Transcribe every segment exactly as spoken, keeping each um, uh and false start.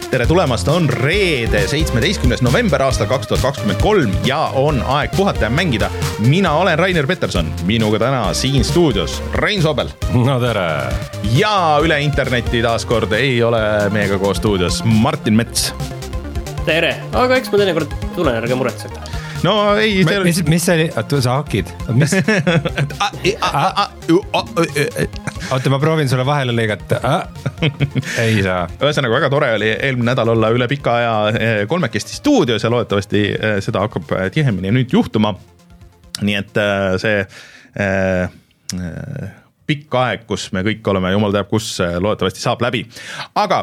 tere tulemast, on reede, seitsmeteistkümnes november aastal kaks tuhat kakskümmend kolm ja on aeg puhata ja mängida. Mina olen Rainer Peterson, minuga täna siin stuudios Rein Sobel. No tere! Ja üle interneti taaskord ei ole meiega koos stuudios Martin Mets. Tere, aga eks ma teinekord tulen, ärge muretseda. No ei... Ma, mis, mis see oli? Oota, sa hakid? Mis? Oota, ma proovin sulle vahele lõigata. Ei saa. Ühesõnaga väga tore oli eelmine nädal olla üle pika aja kolmekesti stuudios ja loodetavasti seda hakkab tihemini nüüd juhtuma. Nii et see pikk aeg, kus me kõik oleme, jumal teab kus, loodetavasti saab läbi. Aga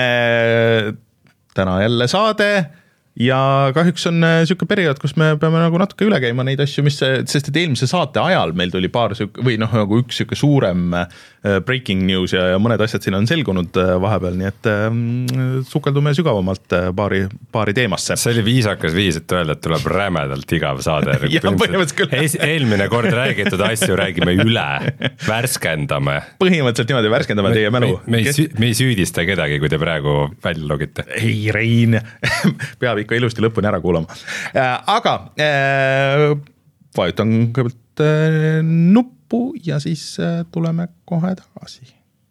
täna jälle saade... Ja kahjuks on siuke periood, kus me peame nagu natuke üle käima neid asju, mis, sest et eelmise saate ajal meil tuli paar siuke, või noh, nagu üks siuke suurem breaking news ja, ja mõned asjad siin on selgunud vahepeal, nii et sukeldume sügavamalt paari, paari teemasse. See oli viisakas viis, et öelda, et tuleb rämedalt igav saade. Ja, põhimõtteliselt küll. Eelmine kord räägitud asju räägime üle, värskendame. Põhimõtteliselt niimoodi värskendame teie mälu. Me, me, ei, me ei süüdista kedagi, kui te praegu välja logite. Ei, Rein, peab ikka ilusti lõpuni ära kuulama. Aga äh, vajutan kõigepealt äh, nuppu ja siis äh, tuleme kohe tagasi.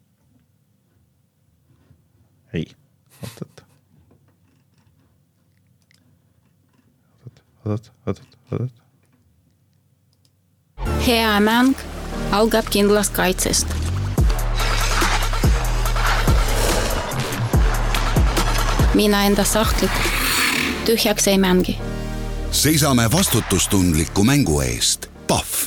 Ei, oot, oot. Oot, oot, oot, oot. Hea mäng algab kindlast kaitsest. Mina enda sahtlit tühjaks ei mängi. Seisame vastutustundliku mängu eest. Pahv!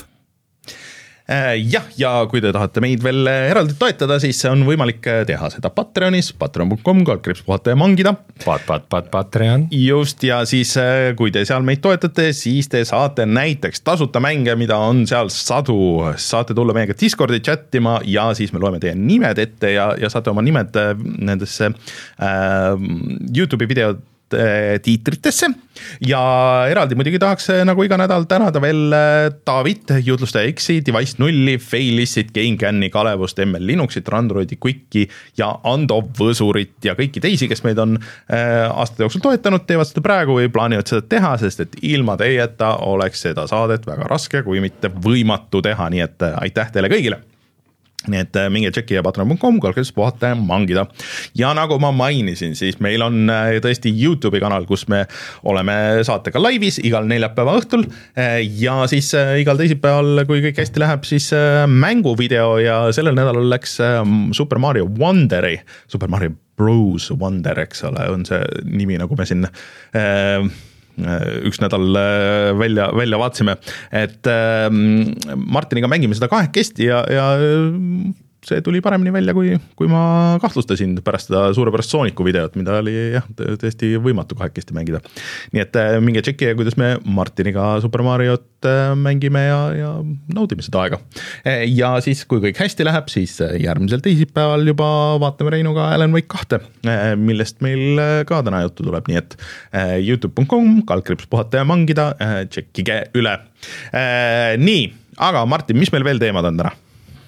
Jah, ja kui te tahate meid veel eraldi toetada, siis on võimalik teha seda Patreonis, patreon punkt com, kalkriips puhata ja mangida. Pat, pat, pat, Patreon. Just, ja siis kui te seal meid toetate, siis te saate näiteks tasuta mänge, mida on seal sadu. Saate tulla meiega Discordi chattima ja siis me loeme teie nimed ette ja, ja saate oma nimed nendesse äh, YouTube'i videod tiitritesse ja eraldi muidugi tahaks nagu iga nädal tänada veel David, Jutlustaja X-i, Device nulli, Failissit, GameCami, Kalevust, M L Linuxit, Randroidi, Quicki ja Ando Võsurit ja kõiki teisi, kes meid on aastate jooksul toetanud, teevad seda praegu või plaanivad seda teha, sest et ilma teieta oleks seda saadet väga raske, kui mitte võimatu teha, nii et aitäh teile kõigile. Nii et minge tšeki ja patreon punkt com, kalkriips puhata ja mangida. Ja nagu ma mainisin, siis meil on tõesti YouTube'i kanal, kus me oleme saatega laivis igal neljapäeva õhtul ja siis igal teisipäeval, kui kõik hästi läheb, siis mänguvideo ja sellel nädalal läks Super Mario Wonderi, Super Mario Bros. Wonder, eks ole, on see nimi, nagu me siin... Äh, üks nädal välja, välja vaatsime, et Martiniga mängime seda kahekesti ja, ja see tuli paremini välja, kui, kui ma kahtlustasin pärast seda suurepärast Sooniku videot, mida oli jah, tõesti võimatu kahekesti mängida. Nii et minge tšekki, kuidas me Martiniga Super Mariot mängime ja, ja naudime seda aega. Ja siis, kui kõik hästi läheb, siis järgmisel teisipäeval juba vaatame Reinuga Alan Wake kahte, millest meil ka täna juttu tuleb. Nii et youtube punkt com, kalkriips puhata ja mangida, tšekkige üle. Nii, aga Martin, mis meil veel teemad on täna?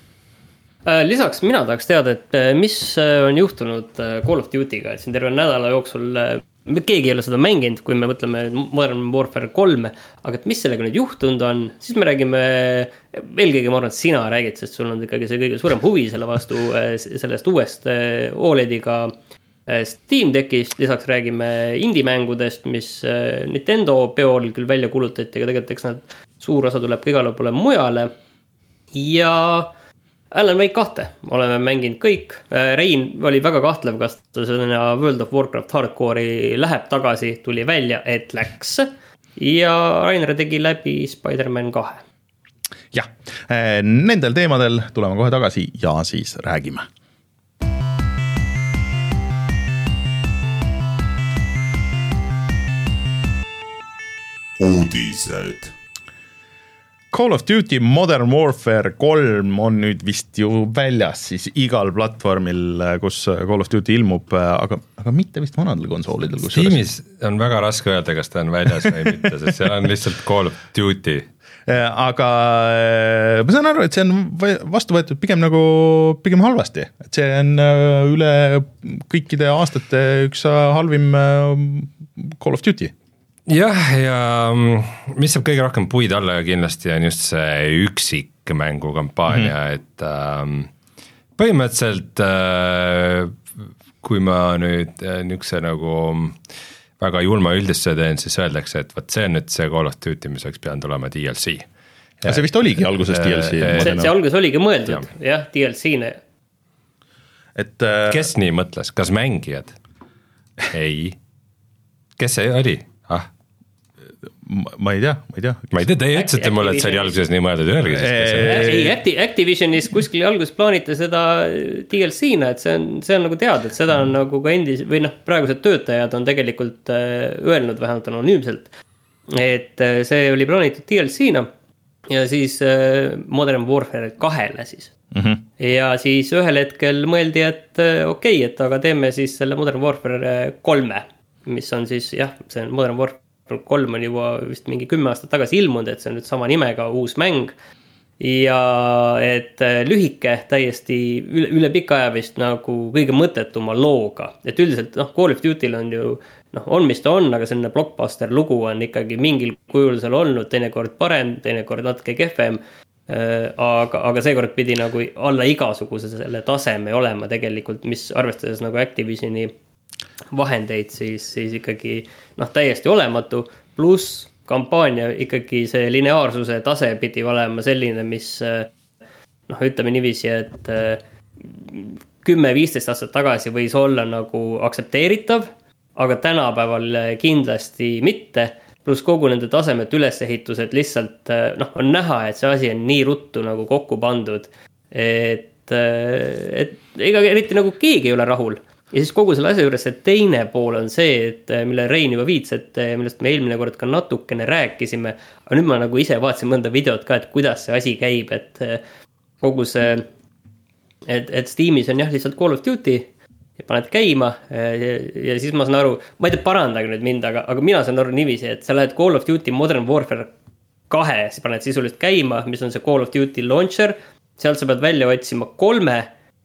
Lisaks mina tahaks teada, et mis on juhtunud Call of Duty'ga, et siin terve nädala jooksul keegi ei ole seda mänginud, kui me mõtleme Modern Warfare kolme, aga et mis sellega nüüd juhtunud on, siis me räägime, eelkõige ma arvan, et sina räägid, sest sul on ikkagi see kõige suurem huvi selle vastu sellest uuest O L E D-iga Steam Deckist, lisaks räägime indie-mängudest, mis Nintendo peol küll välja kulutati, aga tegelikult eks nad suur osa tuleb igale poole mujale ja Alan Wake kahte oleme mänginud kõik. Rein oli väga kahtlev, kas selline World of Warcraft hardcore'i läheb tagasi, tuli välja, et läks. Ja Rainer tegi läbi Spider-Man kahe. Jah, nendel teemadel tuleme kohe tagasi ja siis räägime. Uudised. Call of Duty Modern Warfare kolm on nüüd vist ju väljas siis igal platvormil, kus Call of Duty ilmub, aga, aga mitte vist vanadel konsoolidel. Steamis on väga raske öelda, kas ta on väljas või mitte, sest seal on lihtsalt Call of Duty. aga ma saan aru, et see on vastu võetud pigem nagu pigem halvasti, et see on üle kõikide aastate üks halvim Call of Duty. Jah, ja mis saab kõige rohkem puid alla kindlasti on just see üksik mängukampaania, mm-hmm. et äh, põhimõtteliselt äh, kui ma nüüd niisuguse nagu väga julma üldisse teen, siis öeldakse, et võt see on nüüd see Call of Duty, mis oleks pidanud olema D L C. Ja see vist oligi alguses D L C. See, see alguses oligi mõeldud, jah, jah D L C-ne. Et, äh... Kes nii mõtles? Kas mängijad? Ei. Kes see oli? Ah. Ma, ma ei tea, ma ei tea. Ma ei tea, te ütlesite mulle, et see oli alguses nii mõeldud ühelgi. Ei, Acti, Activisionis kuskil alguses plaanite seda D L C-na, et see on, see on nagu teada, et seda on nagu ka endis, või noh, praegused töötajad on tegelikult öelnud vähemalt anonüümselt, et see oli plaanitud D L C-na ja siis Modern Warfare kahele siis. Mm-hmm. Ja siis ühel hetkel mõeldi, et okei, okay, et aga teeme siis selle Modern Warfare kolme, mis on siis, jah, see on Modern Warfare kolm on juba vist mingi kümme aastat tagasi ilmunud, et see on nüüd sama nimega uus mäng ja et lühike täiesti üle, üle pika aja vist nagu kõige mõttetuma looga, et üldiselt noh, Call of Duty'l on ju noh, on mis ta on, aga selline blockbuster lugu on ikkagi mingil kujul seal olnud, teinekord parem, teinekord natuke kehvem, aga, aga seekord pidi nagu alla igasuguse selle taseme olema tegelikult, mis arvestades nagu Activisioni vahendeid, siis, siis ikkagi noh, täiesti olematu, pluss kampaania ikkagi see lineaarsuse tase pidi olema selline, mis noh, ütleme niiviisi, et kümme viisteist aastat tagasi võis olla nagu aktsepteeritav, aga tänapäeval kindlasti mitte, pluss kogu nende tasemet ülesehitused lihtsalt noh, on näha, et see asi on nii ruttu nagu kokku pandud, et, et ega eriti nagu keegi ei ole rahul. Ja siis kogu selle asja juures see teine pool on see, et mille Rein juba viits, et millest me eelmine kord ka natukene rääkisime, aga nüüd ma nagu ise vaatasin mõnda videot ka, et kuidas see asi käib, et kogu see, et, et Steamis on jah lihtsalt Call of Duty ja paned käima ja, ja siis ma saan aru, ma ei tea, parandage nüüd mind, aga, aga mina saan aru niiviisi, et sa lähed Call of Duty Modern Warfare kahe, siis paned sisuliselt käima, mis on see Call of Duty launcher, sealt sa pead välja otsima kolme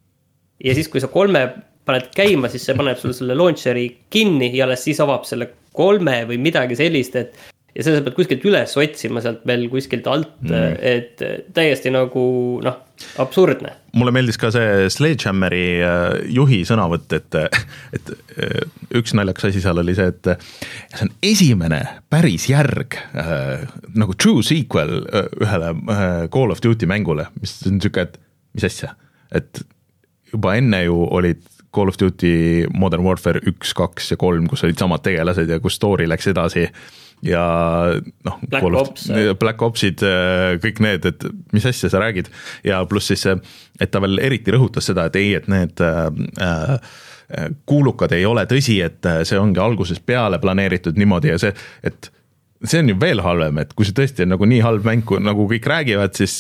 ja siis kui sa kolme paned käima, siis see paneb sulle selle launcheri kinni ja alles siis avab selle kolme või midagi sellist, et ja see sa pead kuskilt üles otsima sealt veel kuskilt alt, mm. et täiesti nagu noh, absurdne. Mulle meeldis ka see Sledgehammeri juhi sõnavõtt, et, et üks naljakas asi seal oli see, et see on esimene päris järg nagu true sequel ühele Call of Duty mängule, mis on siuke, et mis asja, et juba enne ju olid Call of Duty Modern Warfare üks, kaks ja kolm, kus olid samad tegelased ja kus story läks edasi ja noh, Black, Ops, Black Opsid, kõik need, et mis asja sa räägid ja pluss siis, et ta veel eriti rõhutas seda, et ei, et need äh, kuulukad ei ole tõsi, et see ongi algusest peale planeeritud niimoodi ja see, et see on ju veel halvem, et kui see tõesti on nagu nii halb mäng, nagu kõik räägivad, siis,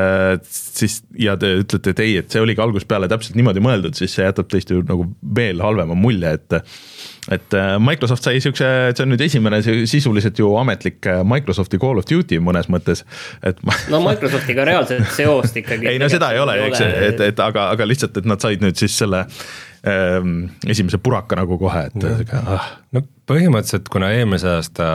siis ja te ütlete, et ei, et see oligi algusest peale täpselt niimoodi mõeldud, siis see jätab tõesti nagu veel halvema mulje, et et Microsoft sai siukse, see on nüüd esimene sisuliselt ju ametlik Microsofti Call of Duty mõnes mõttes, et ma... no Microsoftiga reaalselt seost ikkagi ei no seda ei ole, eks, et, et aga, aga lihtsalt, et nad said nüüd siis selle ähm, esimese puraka nagu kohe, et no, ah. no põhimõtteliselt, kuna eelmise aasta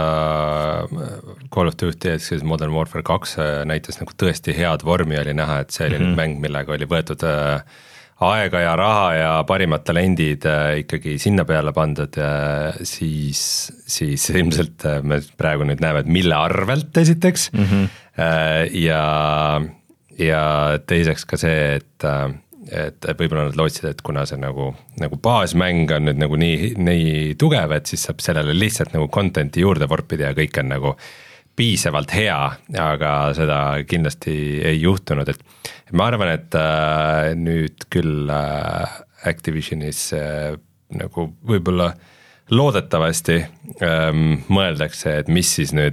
Call of Duty, et siis Modern Warfare kaks näitas nagu tõesti head vormi, oli näha, et see oli mm-hmm. mäng, millega oli võetud aega ja raha ja parimad talendid ikkagi sinna peale pandud, siis, siis ilmselt me praegu nüüd näeme, et mille arvelt esiteks mm-hmm. ja, ja teiseks ka see, et et võib-olla nad lootsid, et kuna see nagu, nagu baasmäng on nüüd nagu nii, nii tugev, et siis saab sellele lihtsalt nagu content'i juurde vorpida ja kõik on nagu piisavalt hea, aga seda kindlasti ei juhtunud, et ma arvan, et äh, nüüd küll äh, Activisionis äh, nagu võib-olla loodetavasti ähm, mõeldakse, et mis siis nüüd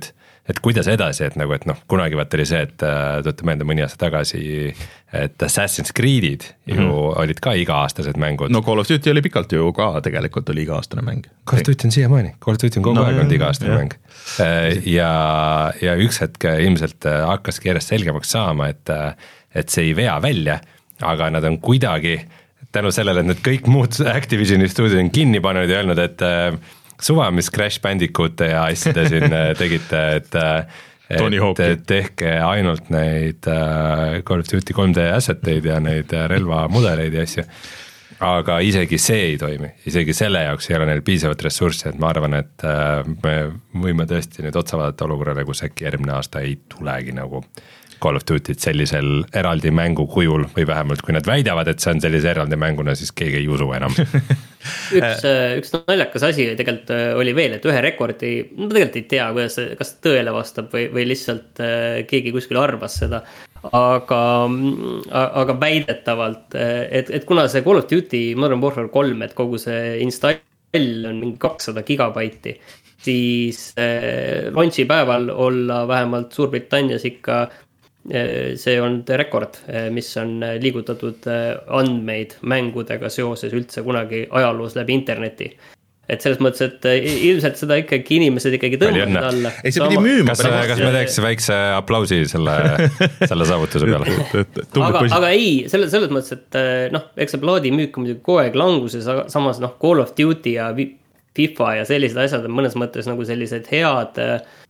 et kuidas edasi, et nagu, et noh, kunagi vaata oli see, et tõote meelde mõni aasta tagasi, et Assassin's Creed'id ju mm-hmm. olid ka iga-aastased mängud. No Call of Duty oli pikalt ju ka tegelikult oli iga-aastane mäng. Call of Duty on siiamaani, Call of Duty on kogu no, aeg olnud iga-aastane jah. mäng. Ja, ja üks hetk ilmselt hakkaski järjest selgemaks saama, et, et see ei vea välja, aga nad on kuidagi tänu sellele, et need kõik muud Activisioni stuudiod on kinni pannud ja öelnud, et suva, mis Crash Bandicoote ja asjade siin tegite, et, et tehke ainult neid Call of Duty kolm D asseteid ja neid relvamudeleid ja asju. Aga isegi see ei toimi, isegi selle jaoks ei ole neil piisavat ressurssi, et ma arvan, et me võime tõesti nüüd otsa vaadata olukorrale, kus äkki järgmine aasta ei tulegi nagu Call of Duty't sellisel eraldi mängu kujul või vähemalt kui nad väidavad, et see on sellise eraldi mänguna, siis keegi ei usu enam. üks, üks naljakas asi tegelikult oli veel, et ühe rekordi, ma tegelikult ei tea, kuidas, kas tõele vastab või, või lihtsalt keegi kuskil arvas seda, aga, aga väidetavalt, et, et kuna see Call of Duty Modern Warfare kolm, et kogu see install on mingi kakssada gigabaiti, siis launchi päeval olla vähemalt Suurbritannias ikka see on rekord, mis on liigutatud andmeid mängudega seoses üldse kunagi ajaloos läbi interneti. Et selles mõttes, et ilmselt seda ikkagi inimesed ikkagi tõmbavad alla. Ei, see pidi müüma. Kas, kas me teeks väikse aplausi selle, selle saavutuse peale? aga, aga ei, selles, selles mõttes, et noh, eks see plaadi müük on muidugi kogu aeg languses, aga samas noh, Call of Duty ja FIFA ja sellised asjad on mõnes mõttes nagu sellised head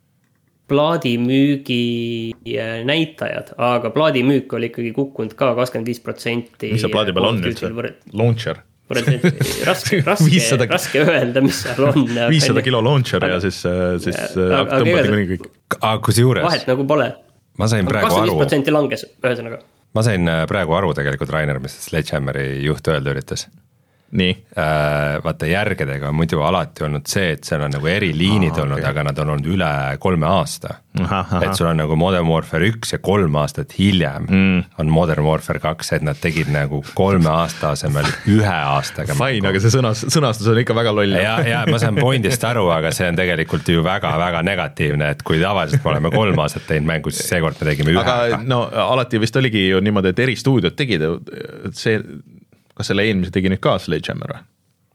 plaadimüügi näitajad, aga plaadimüük oli ikkagi kukkunud ka kakskümmend viis protsenti. Mis see plaadi peal on üldse? Launcher. Raske, raske, raske öelda, mis seal on. viissada kilo launcher aga, ja siis, siis aga, tõmbati kuni kõik. Aga kus juures? Vahet nagu pole. Ma sain praegu kakskümmend viis protsenti aru. Langes, ühesõnaga. Ma sain praegu aru tegelikult Rainer, mis Sledgehammeri juht öelda üritas. Nii. Vaata järgedega on muidu alati olnud see, et seal on nagu eri liinid Aa, olnud, okay. aga nad on olnud üle kolme aasta. Aha, aha. Et sul on nagu Modern Warfare üks ja kolm aastat hiljem mm. on Modern Warfare kaks, et nad tegid nagu kolme aasta asemel ühe aastaga. Fine, aga see sõnas, sõnastus on ikka väga loll. Ja, ja ma saan pointist aru, aga see on tegelikult ju väga-väga negatiivne, et kui tavaliselt me oleme kolm aastat teinud mängu, siis seekord me tegime ühe. Aga no alati vist oligi ju niimoodi, et eri stuudiod tegid, see kas selle eelmise tegi nüüd ka Sledgehammer või?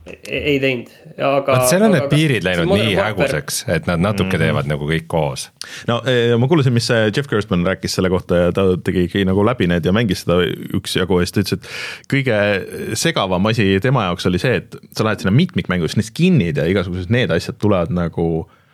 Ei teinud. Aga, Vaat seal on need piirid läinud nii häguseks, et nad natuke teevad mm. nagu kõik koos. No ma kuulasin, mis Jeff Gerstmann rääkis selle kohta ja ta tegi nagu läbi need ja mängis seda üks jagu ja siis ta ütles, et kõige segavam asi tema jaoks oli see, et sa lähed sinna mitmikmängus, need skinnid ja igasugused need asjad tulevad nagu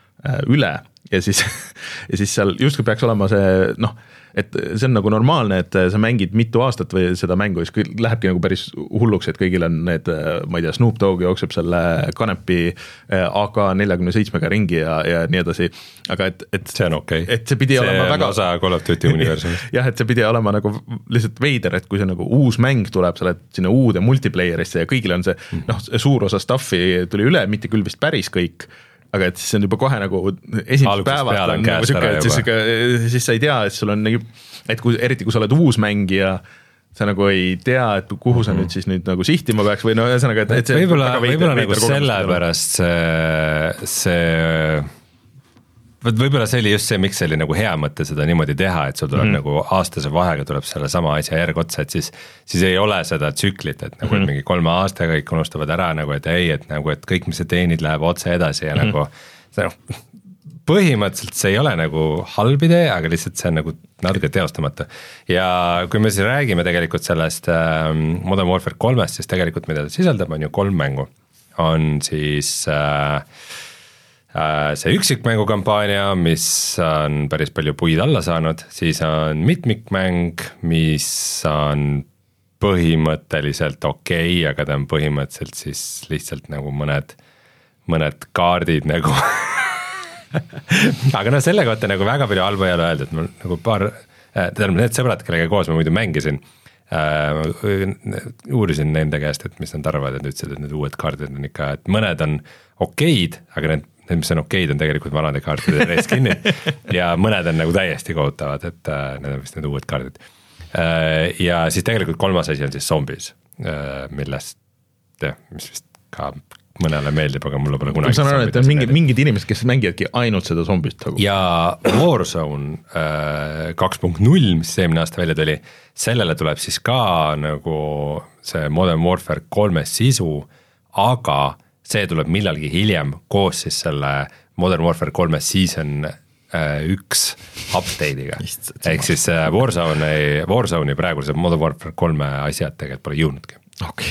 üle ja siis, ja siis seal justkui peaks olema see, noh, et see on nagu normaalne, et sa mängid mitu aastat või seda mängu, siis lähebki nagu päris hulluks, et kõigil on need, ma ei tea, Snoop Dogg jookseb selle kanepi A K nelikümmend seitsmega ringi ja, ja nii edasi, aga et, et see on okei okay. Et see pidi see olema väga osa Call of Duty universumist. Jah, et see pidi olema nagu lihtsalt veider, et kui see nagu uus mäng tuleb, sa lähed sinna uude multiplayerisse ja kõigil on see, noh, suur osa stuffi tuli üle, mitte küll vist päris kõik, aga et siis on juba kohe nagu esimesed päevad on, on nagu süke, et siis, siis sa ei tea, et sul on nagu, et kui, eriti kui sa oled uus mängija, sa nagu ei tea, et kuhu sa mm-hmm. nüüd siis nüüd nagu sihtima peaks või no ühesõnaga, et, et see võib-olla, võib-olla nagu selle pärast see, see võib-olla see oli just see, miks see oli nagu hea mõte seda niimoodi teha, et sul tuleb mm-hmm. nagu aastase vahega tuleb selle sama asja järgotsa, et siis, siis ei ole seda tsüklit, et nagu mm-hmm. mingi kolme aastaga kõik unustavad ära nagu, et ei, et nagu, et kõik, mis sa teenid, läheb otse edasi ja mm-hmm. nagu see noh, põhimõtteliselt see ei ole nagu halb idee, aga lihtsalt see on nagu natuke teostamata. Ja kui me siis räägime tegelikult sellest äh, Modern Warfare kolmest, siis tegelikult mida ta sisaldab, on ju kolm mängu. On siis äh, see üksikmängukampaania, mis on päris palju puid alla saanud, siis on mitmikmäng, mis on põhimõtteliselt okei, okay, aga ta on põhimõtteliselt siis lihtsalt nagu mõned, mõned kaardid nagu aga no selle kohta nagu väga palju halba ei ole öelda, et mul nagu paar, tähendab need sõbrad, kellega koos ma muidu mängisin, äh, uurisin nende käest, et mis nad arvavad, et ütlesid, et need uued kaardid on ikka, et mõned on okeid, aga need need, mis on okeid, on tegelikult vanade kaartide reskinid ja mõned on nagu täiesti kohutavad, et äh, need on vist need uued kaardid. Äh, ja siis tegelikult kolmas asi on siis zombies, äh, millest, jah, mis vist ka mõnele meeldib, aga mulle pole kunagi ma saan aru, et on mingi, mingid inimesed, kes mängivadki ainult seda zombist nagu. Ja Warzone äh, kaks punkt null, mis eelmine aasta välja tuli, sellele tuleb siis ka nagu see Modern Warfare kolme sisu, aga see tuleb millalgi hiljem koos siis selle Modern Warfare kolme season üks update'iga. Ehk siis Warzone'i, Warzone'i praegu see Modern Warfare kolme asjad tegelikult pole jõudnudki. Okei.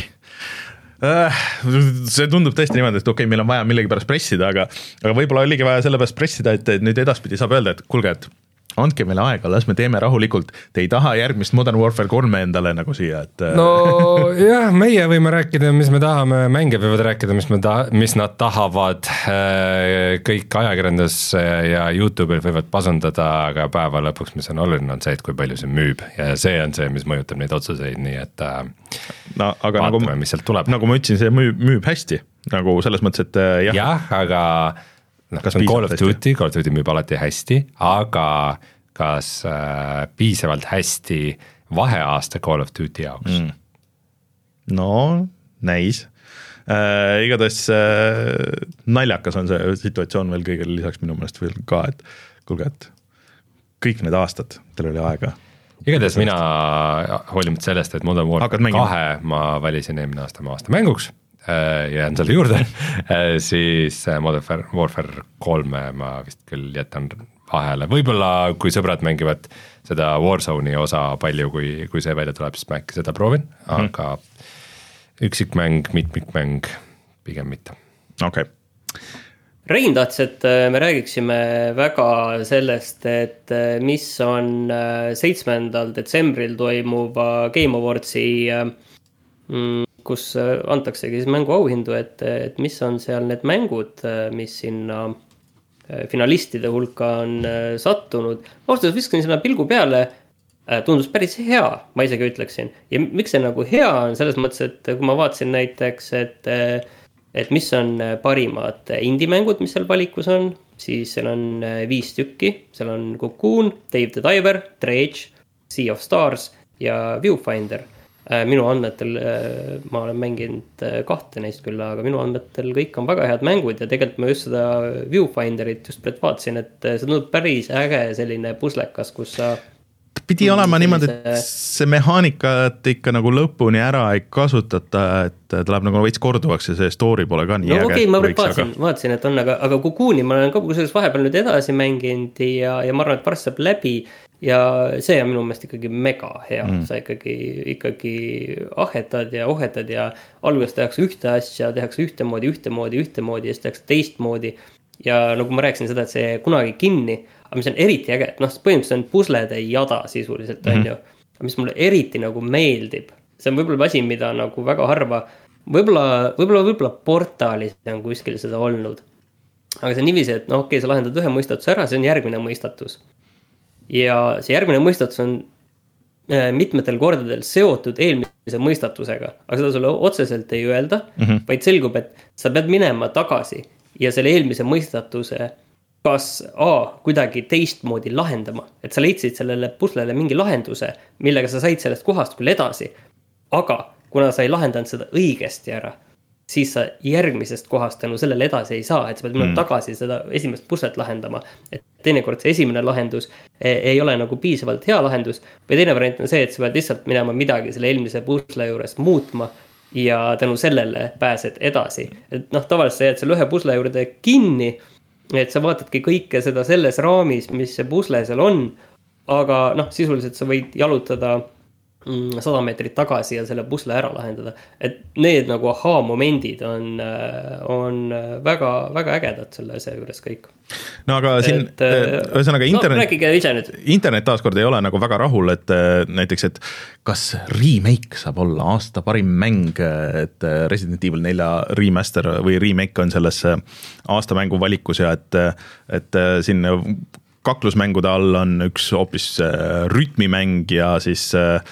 See tundub tõesti niimoodi, et okei, okay, meil on vaja millegi pärast pressida, aga, aga võib-olla oligi vaja selle pärast pressida, et nüüd edaspidi saab öelda, et kuulge, et andke meile aega, las me teeme rahulikult, te ei taha järgmist Modern Warfare kolme endale nagu siia, et no jah, meie võime rääkida, mis me tahame, mängijad võivad rääkida, mis, me ta-, mis nad tahavad, kõik ajakirjandus ja YouTube'il võivad pasundada, aga päeva lõpuks, mis on oluline, on see, et kui palju see müüb ja see on see, mis mõjutab neid otsuseid, nii et no, aga vaatame, nagu, mis sealt tuleb. Nagu ma ütlesin, see müüb, müüb hästi, nagu selles mõttes, et jah. jah, aga noh, kas on Call of Duty, Call of Duty müüb alati hästi, aga kas äh, piisavalt hästi vaheaasta Call of Duty jaoks? Mm. No, näis. Äh, igatahes äh, naljakas on see situatsioon veel kõigele lisaks minu mõnest veel ka, et kuulge, et kõik need aastad, teil oli aega. Igatahes mina hoolimata sellest, et Modern Warfare kahe ma valisin eelmine aasta ma aasta mänguks, jään selle juurde, siis Modern Warfare kolme ma vist küll jätan vahele, võib-olla kui sõbrad mängivad seda Warzone'i osa palju, kui, kui see välja tuleb, siis ma äkki seda proovin, aga hmm. üksikmäng, mitmikmäng, pigem mitte. Okei. Okay. Rein tahtis, et me räägiksime väga sellest, et mis on seitsmendal detsembril toimuva Game Awardsi kus antaksegi siis mängu auhindu, et, et mis on seal need mängud, mis sinna finalistide hulka on sattunud. Austus viskan sinna pilgu peale, tundus päris hea, ma isegi ütleksin. Ja miks see nagu hea on selles mõttes, et kui ma vaatasin näiteks, et, et mis on parimad indie-mängud, mis seal valikus on, siis seal on viis tükki, seal on Cocoon, Dave the Diver, Dredge, Sea of Stars ja Viewfinder. Minu andmetel, ma olen mänginud kahte neist küll, aga minu andmetel kõik on väga head mängud ja tegelikult ma just seda Viewfinderit just praegu vaatasin, et see tundub päris äge selline puslekas, kus sa pidi olema niimoodi, et see mehaanikat ikka nagu lõpuni ära ei kasutata, et ta läheb nagu veits korduvaks ja see story pole ka nii no, äge. No okei, okay, ma vaatasin, aga... vaatasin, et on, aga, aga Cocooni ma olen ka kusagil vahepeal nüüd edasi mänginud ja, ja ma arvan, et varsti saab läbi ja see on minu meelest ikkagi mega hea, mm. sa ikkagi, ikkagi ahetad ja ohetad ja alguses tehakse ühte asja, tehakse ühtemoodi, ühtemoodi, ühtemoodi ja siis tehakse teistmoodi ja nagu ma rääkisin seda, et see kunagi kinni, aga mis on eriti äge, et noh, põhimõtteliselt on puslede jada sisuliselt mm. on ju, mis mulle eriti nagu meeldib, see on võib-olla asi, mida nagu väga harva, võib-olla, võib-olla, võib-olla portaalis on kuskil seda olnud, aga see on niiviisi, et noh, okei, sa lahendad ühe mõistatuse ära, see on järgmine mõistatus. Ja see järgmine mõistatus on mitmetel kordadel seotud eelmise mõistatusega, aga seda sulle otseselt ei öelda, mm-hmm. vaid selgub, et sa pead minema tagasi ja selle eelmise mõistatuse kas A, kuidagi teistmoodi lahendama, et sa leidsid sellele puslele mingi lahenduse, millega sa said sellest kohast küll edasi, aga kuna sa ei lahendanud seda õigesti ära, siis sa järgmisest kohast tänu sellele edasi ei saa, et sa pead minema mm. tagasi seda esimest puslet lahendama. Et teinekord see esimene lahendus ei ole nagu piisavalt hea lahendus, või teine variant on see, et sa pead lihtsalt minema midagi selle eelmise pusle juures muutma ja tänu sellele pääsed edasi. Et noh, tavaliselt sa jääd selle ühe pusle juurde kinni, et sa vaatadki kõike seda selles raamis, mis see pusle seal on, aga noh, sisuliselt sa võid jalutada sada meetrit tagasi ja selle pusle ära lahendada. Et need nagu ahaa momendid on, on väga, väga ägedad selle see juures kõik. No aga siin, et, ühesõnaga internet, no, internet taaskord ei ole nagu väga rahul, et näiteks, et kas remake saab olla aasta parim mäng, et Resident Evil nelja remaster või remake on selles aasta mängu valikus ja et, et siin kaklusmängude all on üks hoopis rütmimäng ja siis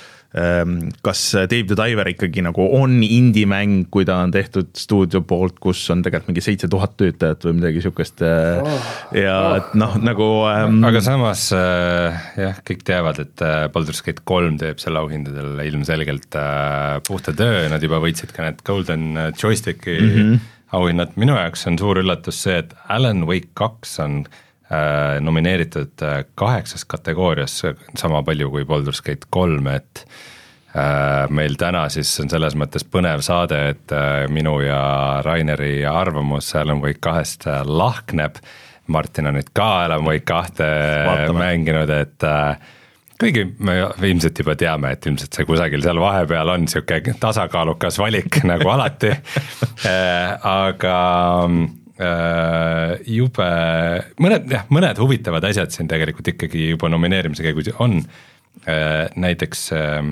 kas Dave the Diver ikkagi nagu on indie-mäng, kui ta on tehtud stuudio poolt, kus on tegelikult mingi seitse tuhat töötajat või midagi sihukest oh, ja oh. noh, nagu ähm... aga samas jah, kõik teavad, et Baldur's Gate kolm teeb selle auhindadel ilmselgelt puhta töö, nad juba võitsid ka need Golden Joysticki mm -hmm. auhinnad, minu jaoks on suur üllatus see, et Alan Wake kaks on äh, nomineeritud kaheksas kategoorias sama palju kui Baldur's Gate kolm, et äh, meil täna siis on selles mõttes põnev saade, et äh, minu ja Raineri arvamus Alan Wake kahest lahkneb. Martin on nüüd ka Alan Wake kahte Vaatame. mänginud, et äh, kuigi me ilmselt juba teame, et ilmselt see kusagil seal vahepeal on siuke tasakaalukas valik nagu alati, aga jube mõned, jah, mõned huvitavad asjad siin tegelikult ikkagi juba nomineerimise käigus on, näiteks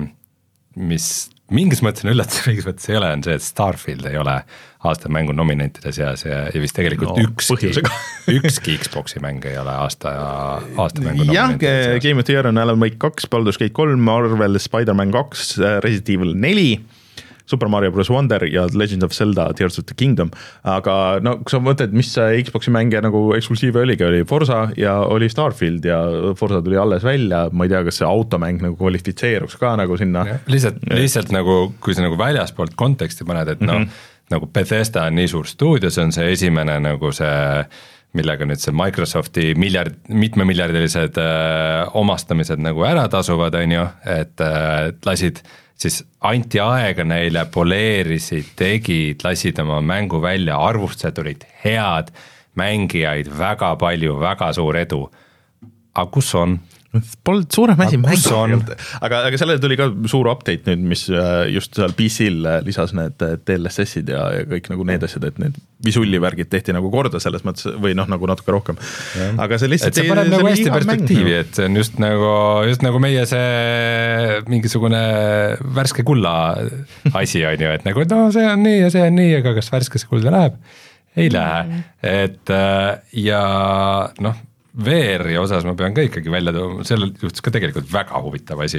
mis mingis mõttes on üllatus, mingis mõttes ei ole, on see, et Starfield ei ole aasta mängu nominentide seas ja, ja vist tegelikult no, ükski, ükski Xboxi mäng ei ole aasta, aasta mängu nominentide seas. Jah, Game of the Year on Alan Wake kaks, Baldur's Gate kolm, Marvel Spider-Man kaks, Resident Evil neli, Super Mario Bros. Wonder ja Legend of Zelda Tears of the Kingdom, aga no kui sa mõtled, mis Xboxi mänge nagu eksklusiive oligi, oli Forza ja oli Starfield ja Forza tuli alles välja, ma ei tea, kas see automäng nagu kvalifitseeruks ka nagu sinna. Lihtsalt, lihtsalt nagu, kui sa nagu väljaspoolt konteksti paned, et mm-hmm. no nagu Bethesda on nii suur stuudio, see on see esimene nagu see, millega nüüd see Microsofti miljard, mitmemiljardilised äh, omastamised nagu ära tasuvad, on ju, et äh, lasid siis anti aega neile, poleerisid, tegid, lasid oma mängu välja, arvustused olid head, mängijaid väga palju, väga suur edu. Aga kus on? Polnud suurem asi mängu, aga, aga sellele tuli ka suur update nüüd, mis just seal P C-l lisas need D L S S-id ja, ja kõik nagu need asjad, et need visullivärgid tehti nagu korda selles mõttes või noh, nagu natuke rohkem. Ja. Aga see lihtsalt... Et see paneb nagu hästi perspektiivi, et see on just nagu, just nagu meie see mingisugune värske kulla asi on ju, et nagu no see on nii ja see on nii, aga kas värskesse kulda läheb? Ei lähe. Et ja noh, V R-i osas ma pean ka ikkagi välja tooma, sellel juhtus ka tegelikult väga huvitav asi.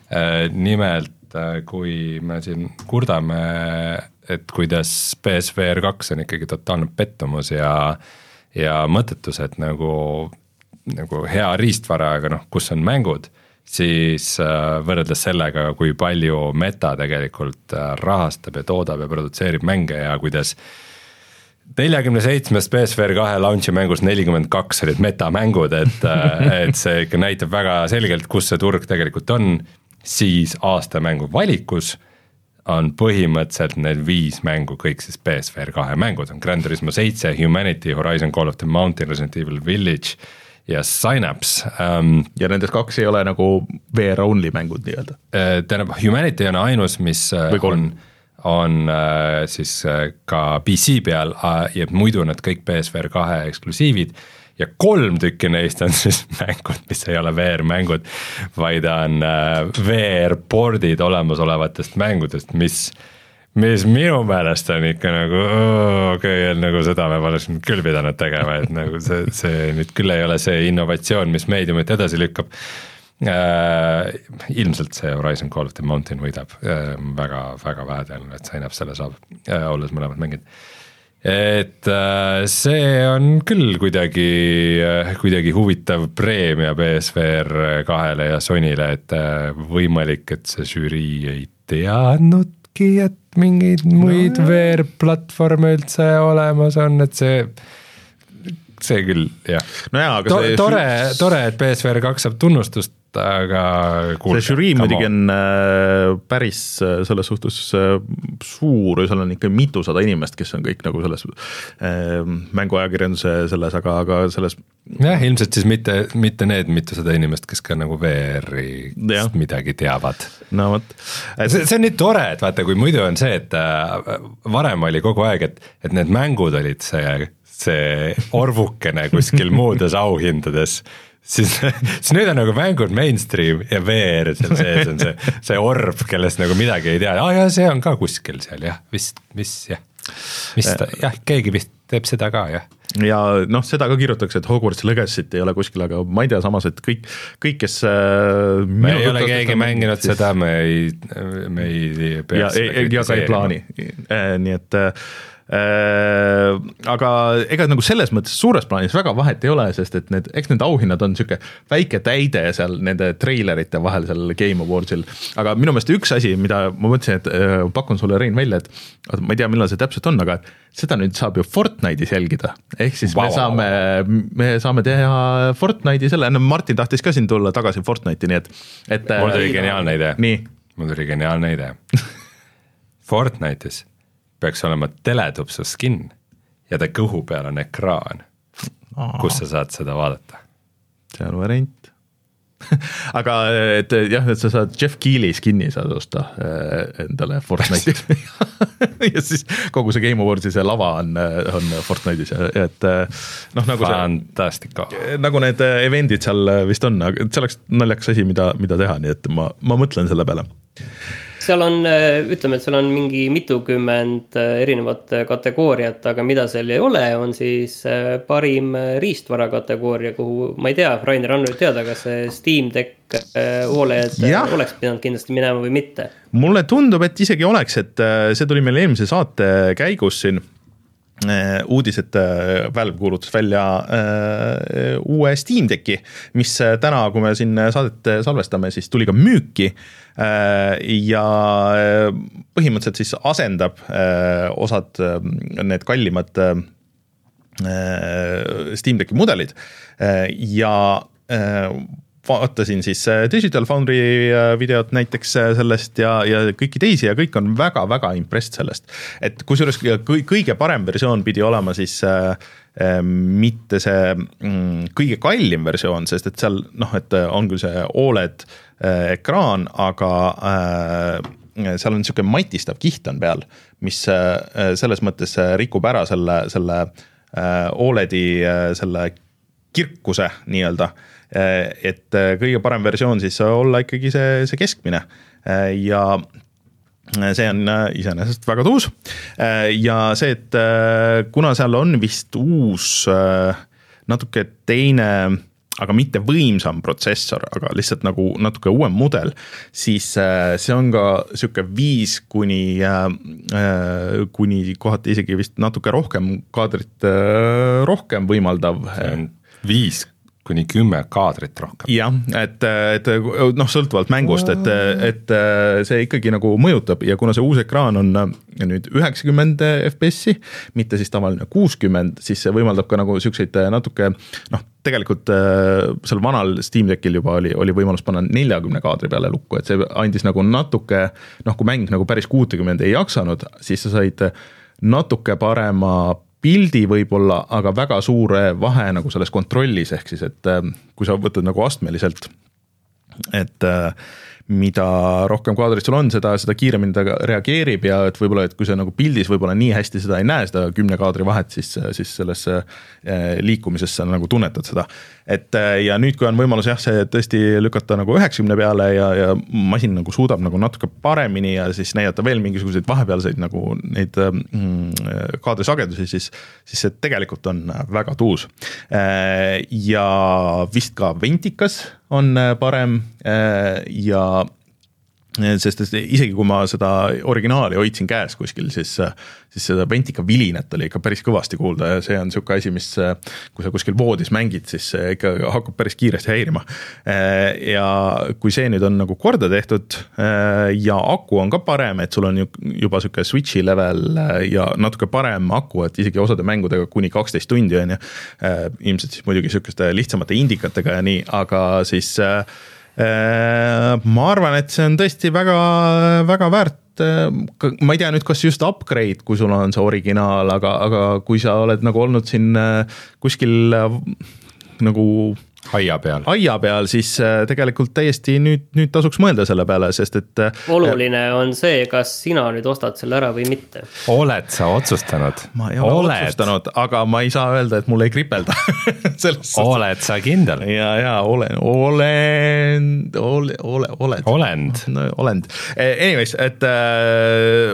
Nimelt, kui me siin kurdame, et kuidas P S V R kaks on ikkagi totaalne pettumus ja, ja mõttetus, et nagu, nagu hea riistvara, aga noh, kus on mängud, siis võrreldes sellega, kui palju Meta tegelikult rahastab ja toodab ja produtseerib mänge ja kuidas neljakümne seitsmes P S V R kahe launchi mängus nelikümmend kaks olid metamängud, et, et see ikka näitab väga selgelt, kus see turg tegelikult on, siis aasta mängu valikus on põhimõtteliselt need viis mängu, kõik siis P S V R kahe mängud on Gran Turismo seitse, Humanity, Horizon Call of the Mountain, Resident Evil Village ja Synapse. Um, ja nendest kaks ei ole nagu V R only mängud nii-öelda? Tähendab, Humanity on ainus, mis või kolm. on on äh, siis äh, ka P C peal äh, ja muidu nad kõik P S V R kahe eksklusiivid ja kolm tükki neist on siis mängud, mis ei ole V R-mängud, vaid on äh, V R-pordid olemasolevatest mängudest, mis, mis minu meelest on ikka nagu okei okay,, nagu seda me poleks küll pidanud tegema, et nagu see, see nüüd küll ei ole see innovatsioon, mis meediumit edasi lükkab. Äh, ilmselt see Horizon Call of the Mountain võidab äh, väga, väga vähe tõenäoliselt, et Synapse selle saab äh, olles mõlemad mängid. Et äh, see on küll kuidagi, äh, kuidagi huvitav preemia P S V R kahele ja Sonyle, et äh, võimalik, et see žürii ei teadnudki, et mingeid muid V R-platvorme üldse olemas on, et see see küll, jah. No jaa, aga to, see tore, tore, et P S V R kaks saab tunnustust, aga kuulge, see žürii muidugi on äh, päris äh, selles suhtes äh, suur, seal on ikka mitusada inimest, kes on kõik nagu selles äh, mänguajakirjanduse selles, aga, aga selles jah, ilmselt siis mitte, mitte need mitusada inimest, kes ka nagu V R-i midagi teavad. No võt. Et... See, see on nii tore, et vaata, kui muidu on see, et äh, varem oli kogu aeg, et, et need mängud olid see see orvukene kuskil muudes auhindades, siis, siis nüüd on nagu mängud mainstream ja V R seal sees on see, see orv, kellest nagu midagi ei tea, ah jah, see on ka kuskil seal jah, vist, mis jah, mis ta, jah, keegi vist teeb seda ka jah. Ja noh, seda ka kirjutakse, et Hogwarts Legacy't ei ole kuskil, aga ma ei tea samas, et kõik, kõik kes äh, me ei ole keegi mänginud siis... seda, me ei, me ei ja, ja ka ei plaani, nii et Äh, aga ega nagu selles mõttes suures plaanis väga vahet ei ole, sest et need, eks need auhinnad on niisugune väike täide seal nende treilerite vahel seal Game Awardsil, aga minu meelest üks asi, mida ma mõtlesin, et äh, pakun sulle Rein välja, et ma ei tea, millal see täpselt on, aga seda nüüd saab ju Fortnite'is jälgida, ehk siis wow, me saame, me saame teha Fortnite'i selle, no Martin tahtis ka siin tulla tagasi Fortnite'i, nii et, et mul tuli geniaalne idee, nii. mul tuli geniaalne idee Fortnite'is peaks olema teletupsu skin ja ta kõhu peal on ekraan, Aa. kus sa saad seda vaadata. See on variant. aga et jah, et sa saad Jeff Keely skinni saad osta endale Fortnite'is ja siis kogu see Game Awardsi see lava on, on Fortnite'is, et noh, nagu Fantastico. see, nagu need eventid seal vist on, aga see oleks naljakas asi, mida, mida teha, nii et ma, ma mõtlen selle peale. Seal on, ütleme, et seal on mingi mitukümmend erinevat kategooriat, aga mida seal ei ole, on siis parim riistvara kategooria, kuhu, ma ei tea, Rainer on nüüd teada, kas see Steam Deck O L E D ja. oleks pidanud kindlasti minema või mitte? Mulle tundub, et isegi oleks, et see tuli meil eelmise saate käigus siin uudis, et Valve kuulutas välja uh, uue Steam Decki, mis täna, kui me siin saadet salvestame, siis tuli ka müüki uh, ja põhimõtteliselt siis asendab uh, osad uh, need kallimad uh, Steam Decki mudelid uh, ja uh, vaatasin siis Digital Foundry videot näiteks sellest ja, ja kõiki teisi ja kõik on väga-väga impressed sellest. Et kusjuures kõige parem versioon pidi olema siis äh, mitte see mm, kõige kallim versioon, sest et seal noh, et on küll see O L E D äh, ekraan, aga äh, seal on niisugune matistav kiht on peal, mis äh, selles mõttes rikub ära selle, selle äh, O L E D-i äh, selle kirkuse nii-öelda, et kõige parem versioon siis olla ikkagi see, see keskmine ja see on iseenesest väga tuus ja see, et kuna seal on vist uus natuke teine, aga mitte võimsam protsessor, aga lihtsalt nagu natuke uuem mudel, siis see on ka siuke viis kuni, kuni kohati isegi vist natuke rohkem kaadrit rohkem võimaldav. Viis kuni kümme kaadrit rohkem. jah, et, et noh, sõltuvalt mängust, et, et see ikkagi nagu mõjutab ja kuna see uus ekraan on nüüd üheksakümmend F P S-i, mitte siis tavaline kuuskümmend, siis see võimaldab ka nagu siukseid natuke, noh, tegelikult seal vanal Steam Deckil juba oli, oli võimalus panna neljakümne kaadri peale lukku, et see andis nagu natuke, noh, kui mäng nagu päris kuutekümmend ei jaksanud, siis sa said natuke parema pildi võib-olla, aga väga suure vahe nagu selles kontrollis, ehk siis, et kui sa võtad nagu astmeliselt, et mida rohkem kaadrit sul on, seda, seda kiiremini ta reageerib ja et võib-olla, et kui sa nagu pildis võib-olla nii hästi seda ei näe, seda kümne kaadri vahet, siis, siis selles liikumisesse nagu tunnetad seda. Et ja nüüd, kui on võimalus jah, see tõesti lükata nagu üheksakümne peale ja, ja masin nagu suudab nagu natuke paremini ja siis näidata veel mingisuguseid vahepealseid nagu neid mm, kaadrisagedusi, siis, siis see tegelikult on väga tuus. Ja vist ka ventikas on parem ja sest isegi kui ma seda originaali hoidsin käes kuskil, siis, siis seda ventika vilinat oli ikka päris kõvasti kuulda ja see on niisugune asi, mis kui sa kuskil voodis mängid, siis ikka hakkab päris kiiresti häirima. Ja kui see nüüd on nagu korda tehtud ja aku on ka parem, et sul on juba niisugune Switchi level ja natuke parem aku, et isegi osade mängudega kuni kaksteist tundi on ja ilmselt siis muidugi niisuguste lihtsamate indikatega ja nii, aga siis ma arvan, et see on tõesti väga, väga väärt. Ma ei tea nüüd, kas just upgrade, kui sul on see originaal, aga, aga kui sa oled nagu olnud siin kuskil nagu aia peal. aia peal, siis tegelikult täiesti nüüd, nüüd tasuks mõelda selle peale, sest et oluline on see, kas sina nüüd ostad selle ära või mitte. Oled sa otsustanud? Ma ei ole oled. otsustanud, aga ma ei saa öelda, et mul ei kripelda. Oled sa kindel? Ja, ja, olen, olen, ole, ole, oled. Olend. No, olend. Anyways, et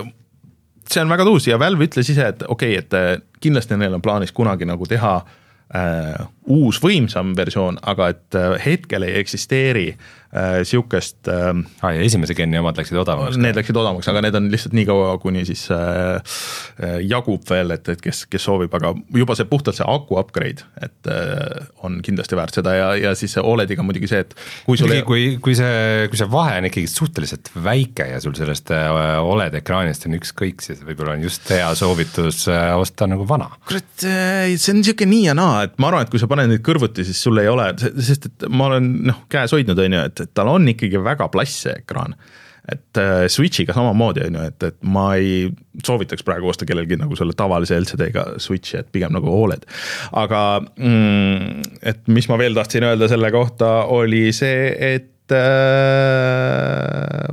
see on väga tuus ja Valve ütles ise, et okei, okay, et kindlasti neil on plaanis kunagi nagu teha äh, uus võimsam versioon, aga et äh, hetkel ei eksisteeri äh, siukest äh, ah, ja esimese genni omad läksid odavamaks. Need läksid odavamaks, aga need on lihtsalt nii kaua, kuni siis äh, äh, jagub veel, et, et kes, kes soovib, aga juba see puhtalt see aku upgrade, et äh, on kindlasti väärt seda ja, ja siis O L E D-iga muidugi see, et kui sul ei... kui, kui, see, kui see vahe on ikkagi suhteliselt väike ja sul sellest O L E D ekraanist on ükskõik, siis võib-olla on just hea soovitus osta nagu vana. Kurat, see on niisugune nii ja naa, et ma arvan, et kui sa paned neid kõrvuti, siis sul ei ole, sest et ma olen noh, käes hoidnud, on ju, et, et tal on ikkagi väga plass see ekraan. Et äh, Switchiga samamoodi, on ju, et, et ma ei soovitaks praegu osta kellelgi nagu selle tavalise L C D-ga Switchi, et pigem nagu O L E D. Aga mm, et mis ma veel tahtsin öelda selle kohta, oli see, et äh,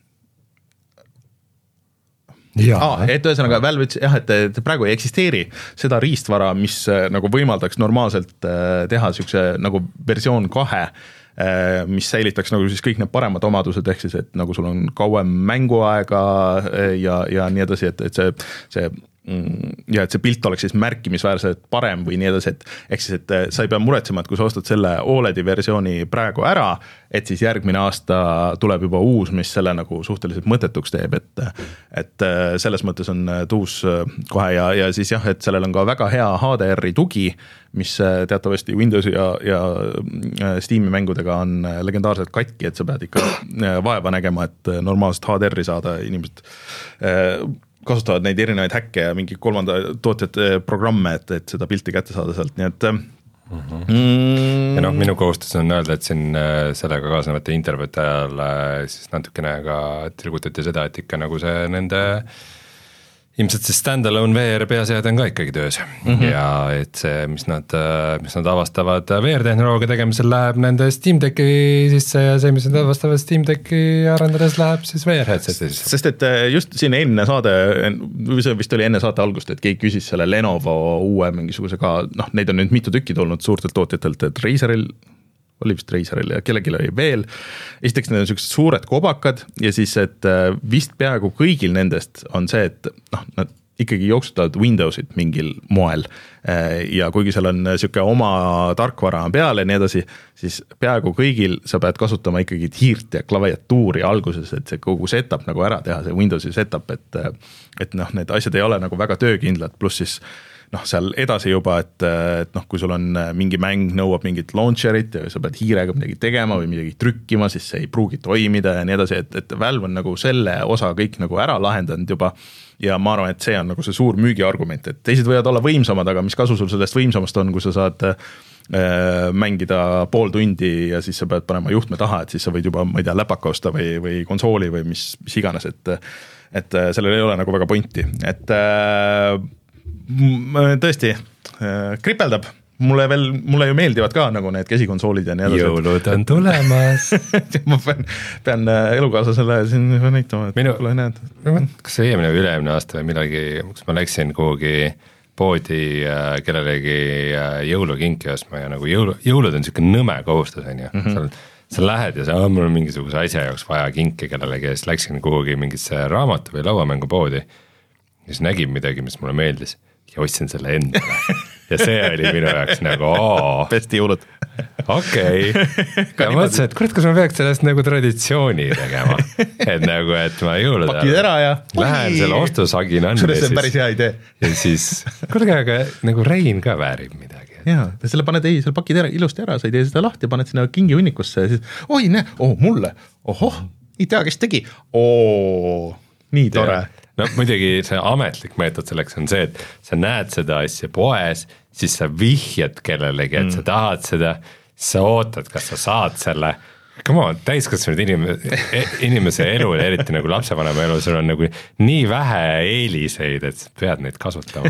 Ja, ah, et ühesõnaga Valve ütles jah, et, et praegu ei eksisteeri seda riistvara, mis nagu võimaldaks normaalselt teha siukse nagu versioon kahe, mis säilitaks nagu siis kõik need paremad omadused, ehk siis, et nagu sul on kauem mänguaega ja, ja nii edasi, et, et see, see ja et see pilt oleks siis märkimisväärselt parem või nii edasi, et ehk siis, et sa ei pea muretsema, et kui sa ostad selle O L E D versiooni praegu ära, et siis järgmine aasta tuleb juba uus, mis selle nagu suhteliselt mõttetuks teeb, et, et selles mõttes on tuus kohe ja, ja siis jah, et sellel on ka väga hea H D R-i tugi, mis teatavasti Windowsi ja, ja Steam'i mängudega on legendaarselt katki, et sa pead ikka vaeva nägema, et normaalselt H D R-i saada, inimesed kasutavad neid erinevaid häkke ja mingi kolmanda tootjate programme, et, et seda pilti kätte saada sealt, nii et mm-hmm. mm, ja noh, minu kohustus on öelda, et siin sellega kaasnevate intervjuute ajal siis natukene ka tilgutati seda, et ikka nagu see nende ilmselt siis stand-alone V R peaseade on ka ikkagi töös mm-hmm. ja et see, mis nad, mis nad avastavad V R-tehnoloogia tegemisel läheb nende Steam Decki sisse ja see, mis nad avastavad Steam Decki arendades läheb siis V R-headseti sisse. Sest et just siin eelmine saade, see vist oli enne saate algust, et keegi küsis selle Lenovo uue mingisuguse ka, noh, neid on nüüd mitu tükki tulnud suurtelt tootjatelt, et Razeril oli vist Razeril ja kellelgi oli veel. Esiteks need on sellised suured kobakad ja siis, et vist peaaegu kõigil nendest on see, et noh, nad ikkagi jooksutavad Windowsit mingil moel ja kuigi seal on siuke oma tarkvara peale ja nii edasi, siis peaaegu kõigil sa pead kasutama ikkagi hiirt ja klaviatuuri alguses, et see kogu setup nagu ära teha, see Windowsi setup, et, et noh, need asjad ei ole nagu väga töökindlad, pluss siis noh, seal edasi juba, et, et noh, kui sul on mingi mäng nõuab mingit launcherit ja sa pead hiirega midagi tegema või midagi trükkima, siis see ei pruugi toimida ja nii edasi, et, et Valve on nagu selle osa kõik nagu ära lahendanud juba ja ma arvan, et see on nagu see suur müügiargument, et teised võivad olla võimsamad, aga mis kasu sul sellest võimsamast on, kui sa saad äh, mängida pool tundi ja siis sa pead panema juhtme taha, et siis sa võid juba, ma ei tea, läpaka osta või, või konsooli või mis, mis iganes, et, et sellel ei ole nagu väga pointi, et äh, tõesti äh, kripeldab, mulle veel, mulle ju meeldivad ka nagu need käsikonsoolid ja nii edasi. Jõulud on tulemas. ma pean, pean elukaaslasele siin näitama, et minu, pole näed. Kas see eelmine või üleemine aasta või millalgi, kus ma läksin kuhugi poodi kellelegi jõulukinki ostma ja nagu jõulu, jõulud on siuke nõme kohustus, on ju. Mm-hmm. Sa lähed ja sa, oh, mul on mingisuguse asja jaoks vaja kinki kellelegi ja siis läksin kuhugi mingisse raamatu või lauamängu poodi ja siis nägin midagi, mis mulle meeldis ja ostsin selle endale. Ja see oli minu jaoks nagu ooo. Pesti jõulud. Okei. Okay. Ja mõtlesin, et kurat, kas ma peaks sellest nagu traditsiooni tegema. Et nagu, et ma jõuluda. Pakid ära ja. Lähen selle ostusagina. Sulle see on päris hea idee. Ja siis, kuulge, aga nagu Rein ka väärib midagi. Jaa, selle paned, ei, selle pakid ära, ilusti ära, sa ei tee seda lahti, paned sinna kingi hunnikusse ja siis, oi, näe, oh, mulle, ohoh, ei tea, kes tegi. Oo, nii tore. No muidugi see ametlik meetod selleks on see, et sa näed seda asja poes, siis sa vihjad kellelegi, et mm. sa tahad seda, sa ootad, kas sa saad selle. Come on, täiskasvanud inimese, inimese elu, eriti nagu lapsevanema elu, sul on nagu nii vähe eeliseid, et sa pead neid kasutama.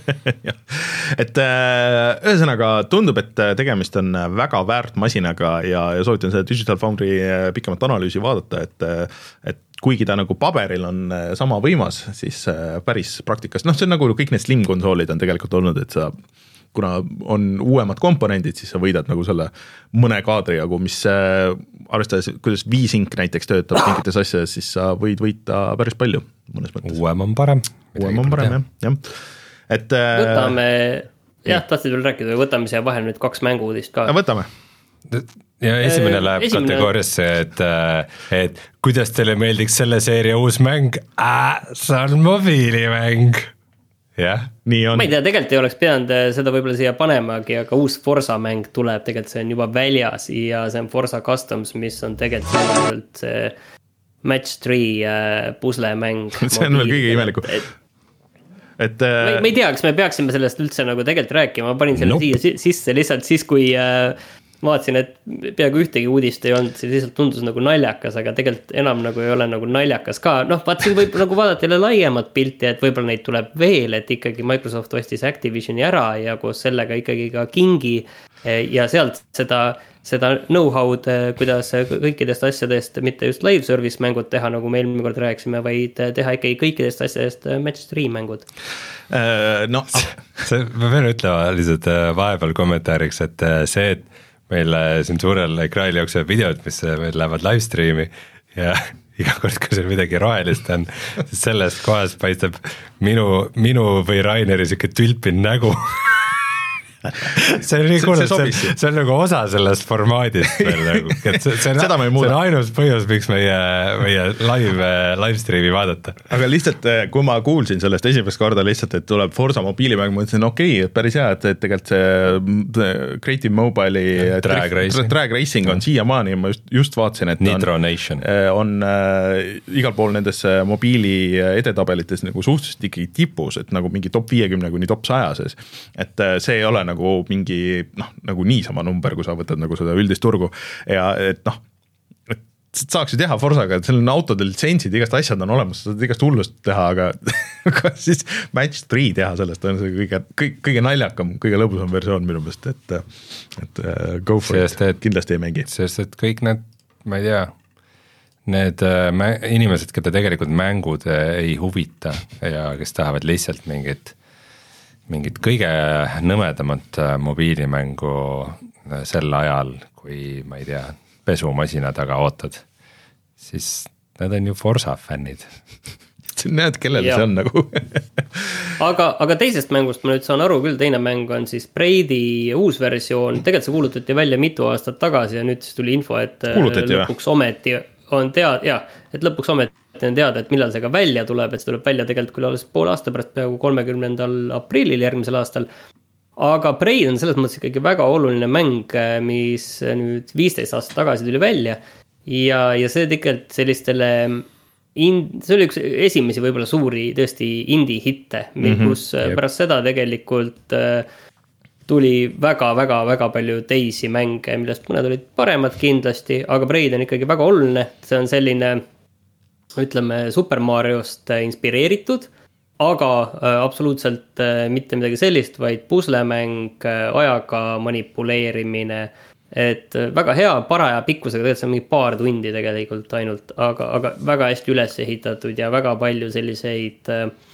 et ühesõnaga tundub, et tegemist on väga väärt masinaga ja, ja soovitan seda Digital Foundry pikemat analüüsi vaadata, et, et kuigi ta nagu paberil on sama võimas, siis päris praktikas, noh, see on nagu kõik need slim konsoolid on tegelikult olnud, et sa kuna on uuemad komponendid, siis sa võidad nagu selle mõne kaadri jagu, mis arvestades, kuidas V-Sync näiteks töötab mingites asjades, siis sa võid võita päris palju mõnes mõttes. Uuem on parem. Uuem on parem, jah, jah. Et, võtame, jah, tahtsid veel rääkida või võtame siia vahel nüüd kaks mängu-uudist ka. Võtame. Ja esimene läheb esimene... kategooriasse, et, et kuidas teile meeldiks selle seeria uus mäng? Äh, see on mobiilimäng. Jah, nii on. Ma ei tea, tegelikult ei oleks pidanud seda võib-olla siia panemagi, aga uus Forza mäng tuleb, tegelikult see on juba väljas ja see on Forza Customs, mis on tegelikult see Match three puslemäng. see on veel kõige imelikum. Et, et, ma, ma ei tea, kas me peaksime sellest üldse nagu tegelikult rääkima, ma panin selle nope. siia sisse lihtsalt siis, kui vaatasin, et peaaegu ühtegi uudist ei olnud, see lihtsalt tundus nagu naljakas, aga tegelikult enam nagu ei ole nagu naljakas ka. Noh, vaatasin võib nagu vaadata jälle laiemat pilti, et võib-olla neid tuleb veel, et ikkagi Microsoft ostis Activisioni ära ja koos sellega ikkagi ka Kingi ja sealt seda, seda know-how'd, kuidas kõikidest asjadest, mitte just live service mängud teha, nagu me eelmine kord rääksime, vaid teha ikkagi kõikidest asjadest match three mängud. Uh, no. see, ma pean ütlema lihtsalt vahepeal kommentaariks, et see, et meil siin suurel ekraanil jooksevad videod, mis meil lähevad livestreami ja iga kord, kui seal midagi rohelist on, siis sellest kohast paistab minu, minu või Raineri siuke tülpin nägu. see on nii kuule, see, see, see on nagu osa sellest formaadist veel nagu, et see, see, on, see on ainus põhjus, miks meie, meie live, livestreami vaadata. Aga lihtsalt, kui ma kuulsin sellest esimest korda lihtsalt, et tuleb Forza mobiilimäng, ma ütlesin, okei, okay, päris hea, et, et tegelikult see Creative Mobile'i drag racing, drag racing on siiamaani, ma just, just vaatasin, et Nitro on, Nation on äh, igal pool nendes mobiili edetabelites nagu suhteliselt ikkagi tipus, et nagu mingi top viiekümne kuni top saja sees, et see ei ole nagu mingi, noh, nagu niisama number, kui sa võtad nagu seda üldist turgu ja et noh, et saaks ju teha Forzaga, et seal on autode litsentsid, igast asjad on olemas, saad igast hullust teha, aga, aga siis Match three teha sellest on see kõige, kõige, kõige naljakam, kõige lõbusam versioon minu meelest, et, et go for sest, it, kindlasti ei mängi. Sest, et kõik need, ma ei tea, need mä- inimesed, keda tegelikult mängud ei huvita ja kes tahavad lihtsalt mingit mingit kõige nõmedamat mobiilimängu sel ajal, kui ma ei tea, pesumasina taga ootad, siis need on ju Forza fännid. Näed, kellele ja. See on nagu aga, aga teisest mängust ma nüüd saan aru küll, teine mäng on siis Braidi uus versioon, tegelikult see kuulutati välja mitu aastat tagasi ja nüüd siis tuli info, et kuulutati, lõpuks või? Ometi on teada, jah, et lõpuks ometi on teada, et millal see ka välja tuleb, et see tuleb välja tegelikult küll alles pool aasta pärast, peaaegu kolmekümnendal aprillil järgmisel aastal. Aga Braid on selles mõttes ikkagi väga oluline mäng, mis nüüd viisteist aastat tagasi tuli välja ja, ja see tegelikult sellistele in, see oli üks esimesi võib-olla suuri tõesti indie hitte, mm-hmm. kus yep. pärast seda tegelikult tuli väga-väga-väga palju teisi mänge, millest mõned olid paremad kindlasti, aga Braid on ikkagi väga oluline, see on selline ütleme Super Mariost inspireeritud, aga absoluutselt mitte midagi sellist, vaid puslemäng, ajaga manipuleerimine, et väga hea paraja pikkusega, tegelikult see on mingi paar tundi tegelikult ainult, aga, aga väga hästi üles ehitatud ja väga palju selliseid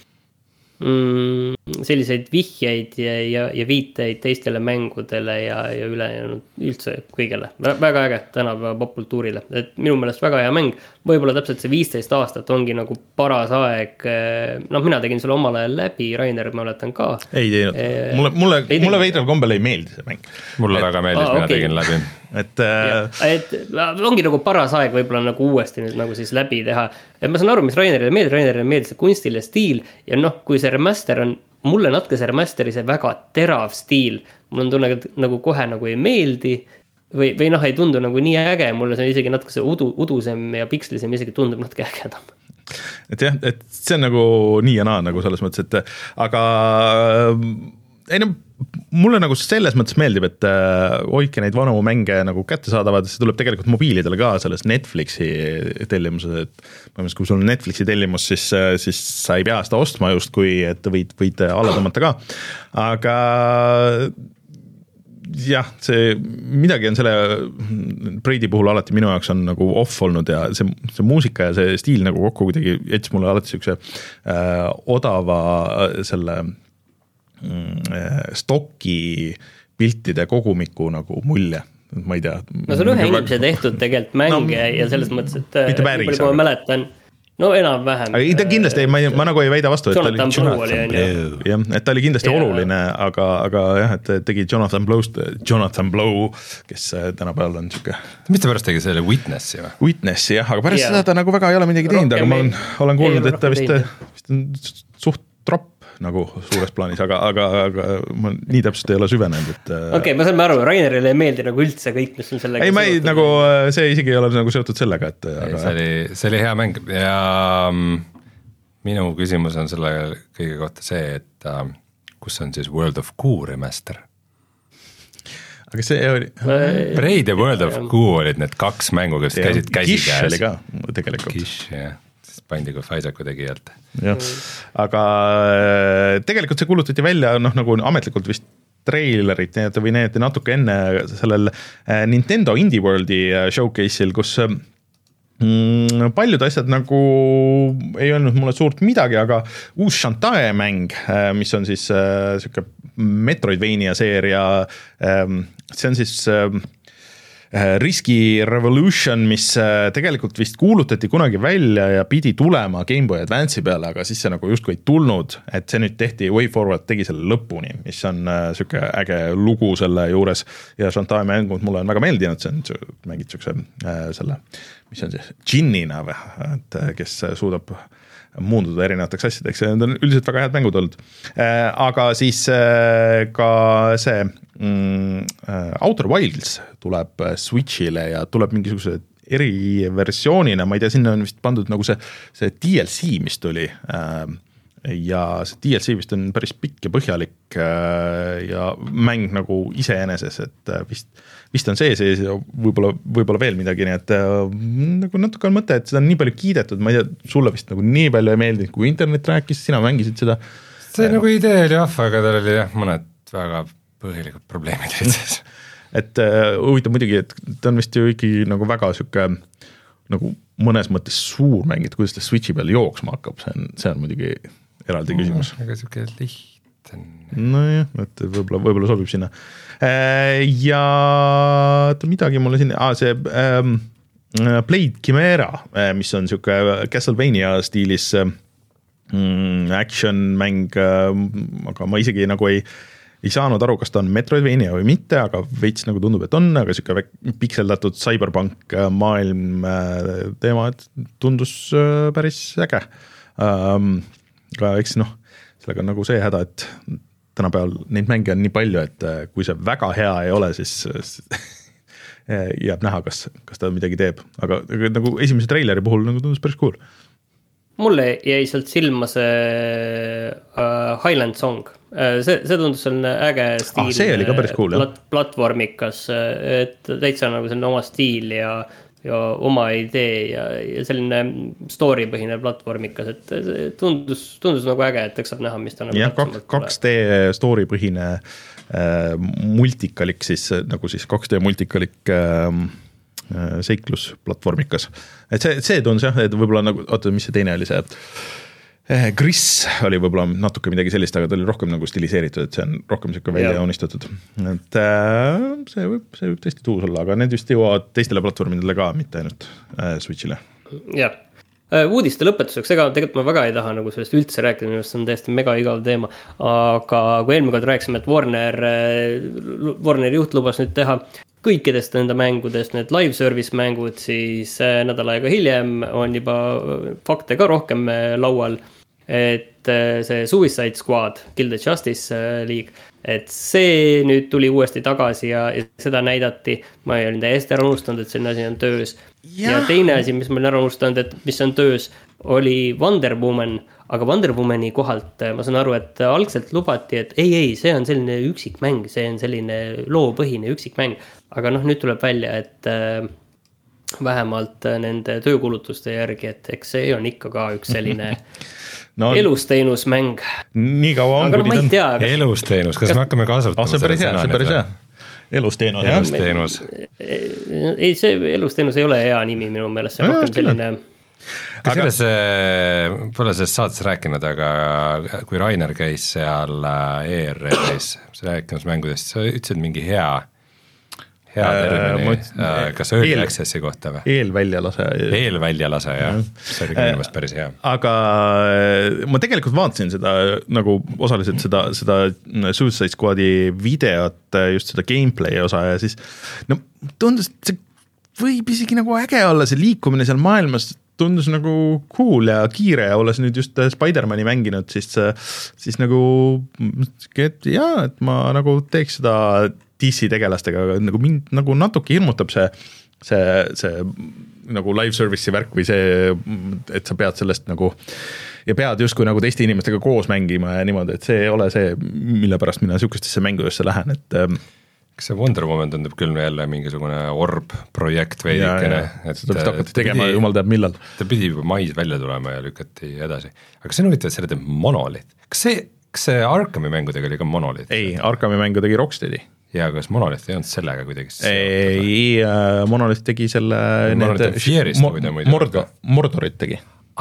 mm, selliseid vihjeid ja, ja, ja viiteid teistele mängudele ja, ja üle üldse kõigele. Väga äge tänapäeva popkultuurile, et minu meelest väga hea mäng, võib-olla täpselt see viisteist aastat ongi nagu paras aeg, noh mina tegin selle omal ajal läbi, Rainer ma oletan ka. Ei teinud, mulle, mulle, mulle veidral kombel ei meeldi see mäng. Mulle et, väga meeldis, mina okay. tegin läbi. Et, äh... et ongi nagu paras aeg võib-olla nagu uuesti nüüd nagu siis läbi teha. Et ma saan aru, mis Rainerile meeldib, Rainerile meeldib see kunstiline stiil ja noh, kui see remaster on, mulle natuke see remasteri see väga terav stiil, mul on tunne, et nagu kohe nagu ei meeldi või, või noh, ei tundu nagu nii äge, mulle see on isegi natuke see udu, udusem ja pikslisem isegi tundub natuke ägedam. Et jah, et see on nagu nii ja naa nagu selles mõttes, et aga ei no, mulle nagu selles mõttes meeldib, et hoidke neid vanu mänge nagu kätte saadavad, see tuleb tegelikult mobiilidele ka selles Netflixi tellimuses, et kui sul on Netflixi tellimus, siis, siis sa ei pea seda ostma just, kui et võid, võid alla tõmmata ka, aga jah, see midagi on selle Braidi puhul alati minu jaoks on nagu off olnud ja see, see muusika ja see stiil nagu kokku kuidagi jättis mulle alati siukse äh, odava selle stokki piltide kogumiku nagu mulje, ma ei tea. No see on ühe inimese tehtud tegelikult mänge no, ja selles mõttes, et mitte päris, ma mäletan, no enam-vähem. ei, ta kindlasti ei, ma, ma nagu ei väida vastu, et ta oli, Blow, jah, et ta oli kindlasti ja. oluline, aga, aga jah, et tegi Jonathan Blow'st, Jonathan Blow, kes tänapäeval on siuke. mis ta pärast tegi selle Witnessi või? Witnessi jah, aga pärast yeah. seda ta nagu väga ei ole midagi teinud, aga ma olen, olen kuulnud, et ta vist, vist on suht tropp nagu suures plaanis, aga, aga, aga ma nii täpselt ei ole süvenenud, et okei okay,, ma saan aru, Rainerile ei meeldi nagu üldse kõik, mis on sellega ei, ma ei, nagu see isegi ei ole nagu seotud sellega, et aga... see, oli, see oli hea mäng ja minu küsimus on selle kõige kohta see, et uh, kus on siis World of Goo remaster? aga see oli Braid ja World of Goo olid need kaks mängu, kes käisid käsi Kish käes oli ka tegelikult Kish, jah pandi kui Faisaku tegijalt. jah, aga tegelikult see kuulutati välja noh, nagu ametlikult vist treilerit või need natuke enne sellel Nintendo Indie Worldi showcase'il, kus mm, paljud asjad nagu ei olnud mulle suurt midagi, aga uus Shantae mäng, mis on siis äh, siuke Metroidvania seeria, äh, see on siis äh, Risky Revolution, mis tegelikult vist kuulutati kunagi välja ja pidi tulema Game Boy Advance'i peale, aga siis see nagu justkui ei tulnud, et see nüüd tehti, WayForward tegi selle lõpuni, mis on siuke äge lugu selle juures ja Shantae mängud mulle on väga meeldinud, see on mängid siukse selle, mis on siis džinnina või, et kes suudab muunduda erinevateks asjadeks ja need on üldiselt väga head mängud olnud. Aga siis ka see mm, Outer Wilds tuleb Switchile ja tuleb mingisuguse eriversioonina, ma ei tea, sinna on vist pandud nagu see, see D L C, mis tuli ja see D L C vist on päris pikk ja põhjalik ja mäng nagu iseeneses, et vist, vist on see sees ja võib-olla, võib-olla veel midagi, nii et nagu natuke on mõte, et seda on nii palju kiidetud, ma ei tea, sulle vist nagu nii palju ei meeldinud, kui internet rääkis, sina mängisid seda. See nagu idee oli jah, aga tal oli jah mõned väga põhilikud probleemid sees. et huvitav muidugi, et ta on vist ju ikkagi nagu väga siuke nagu mõnes mõttes suur mäng, et kuidas ta Switchi peal jooksma hakkab, see on, see on muidugi eraldi küsimus. Aga siuke lihtne. Nojah, et võib-olla, võib-olla sobib sinna. Ja midagi mulle sinna, ah, see ähm, Blade Chimera, mis on siuke Castlevania stiilis mm, action mäng, aga ma isegi nagu ei ei saanud aru, kas ta on Metroidvania või mitte, aga veits nagu tundub, et on, aga siuke pikseldatud cyberpunk maailm teema, et tundus päris äge. Aga eks noh, sellega on nagu see häda, et tänapäeval neid mänge on nii palju, et kui see väga hea ei ole, siis jääb näha, kas, kas ta midagi teeb. Aga nagu esimese treileri puhul nagu tundus päris cool. Mulle jäi sealt silma see uh, Highland Song. See, see tundus selline äge stiil. Ah, see oli ka päris cool, plat, platvormikas, et täitsa nagu selline oma stiil ja, ja oma idee ja, ja selline story põhine platvormikas, et tundus, tundus nagu äge, et eks saab näha, mis ta nagu jah, kaks D story põhine äh, multikalik siis, nagu siis kaks D multikalik äh, seiklus platvormikas. Et see, see tundus jah, et võib-olla nagu, oota, mis see teine oli see, Gris oli võib-olla natuke midagi sellist, aga ta oli rohkem nagu stiliseeritud, et see on rohkem siuke välja unistatud. Et äh, see võib, see võib tõesti tuus olla, aga need vist jõuavad teistele platvormidele ka, mitte ainult äh, Switchile. Jah. Uudiste lõpetuseks, ega tegelikult ma väga ei taha nagu sellest üldse rääkida, minu arust see on täiesti mega igav teema, aga kui eelmine kord rääkisime, et Warner, Warner juht lubas nüüd teha kõikidest enda mängudest, need live service mängud, siis nädal aega hiljem on juba fakte ka rohkem laual, et see Suicide Squad, Kill the Justice League, et see nüüd tuli uuesti tagasi ja, ja seda näidati, ma olin täiesti ära unustanud, et selline asi on töös. Ja, ja teine asi, mis ma olin ära unustanud, et mis on töös, oli Wonder Woman, aga Wonder Womani kohalt ma saan aru, et algselt lubati, et ei, ei, see on selline üksik mäng, see on selline loopõhine üksik mäng, aga noh, nüüd tuleb välja, et äh, vähemalt nende töökulutuste järgi, et eks see on ikka ka üks selline no, elusteenusmäng. Nii kaua on, kui no, on tea, kas, elusteenus, kas, kas me hakkame kasutama ah, see päris hea, see päris hea. Elusteenus. elusteenus. Ei, see elusteenus ei ole hea nimi minu meelest, see on rohkem selline kas aga... selles, pole sellest saates rääkinud, aga kui Rainer käis seal E R L-is rääkimas mängudest, sa ütlesid mingi hea hea termini, kas early eel, access'i kohta või? Eelväljalase. Eelväljalase, jah, see oli küll päris hea. Aga ma tegelikult vaatasin seda, nagu osaliselt seda, seda Suicide Squadi videot, just seda gameplay osa ja siis no tundus, et see võib isegi nagu äge olla, see liikumine seal maailmas tundus nagu cool ja kiire ja olles nüüd just Spider-Mani mänginud, siis, siis nagu, et jaa, et ma nagu teeks seda D C tegelastega, nagu mind nagu natuke hirmutab see, see, see nagu live service'i värk või see, et sa pead sellest nagu ja pead justkui nagu teiste inimestega koos mängima ja niimoodi, et see ei ole see, mille pärast mina sihukestesse mängudesse lähen, et kas see Wonder Woman tundub küll jälle mingisugune orb projekt veidikene. Seda vist hakati tegema, jumal teab millal. Ta pidi juba mais välja tulema ja lükati edasi. Aga see on huvitav, et selle teeb Monolith. Kas see, kas see Arkami mängudega oli ka Monolith? Ei, Arkami mängu tegi Rocksteadi. Ja kas Monolith ei olnud sellega kuidagi? Ei, Monolith tegi selle Monolith on Fierist mo- Mordor, Mordorit tegi.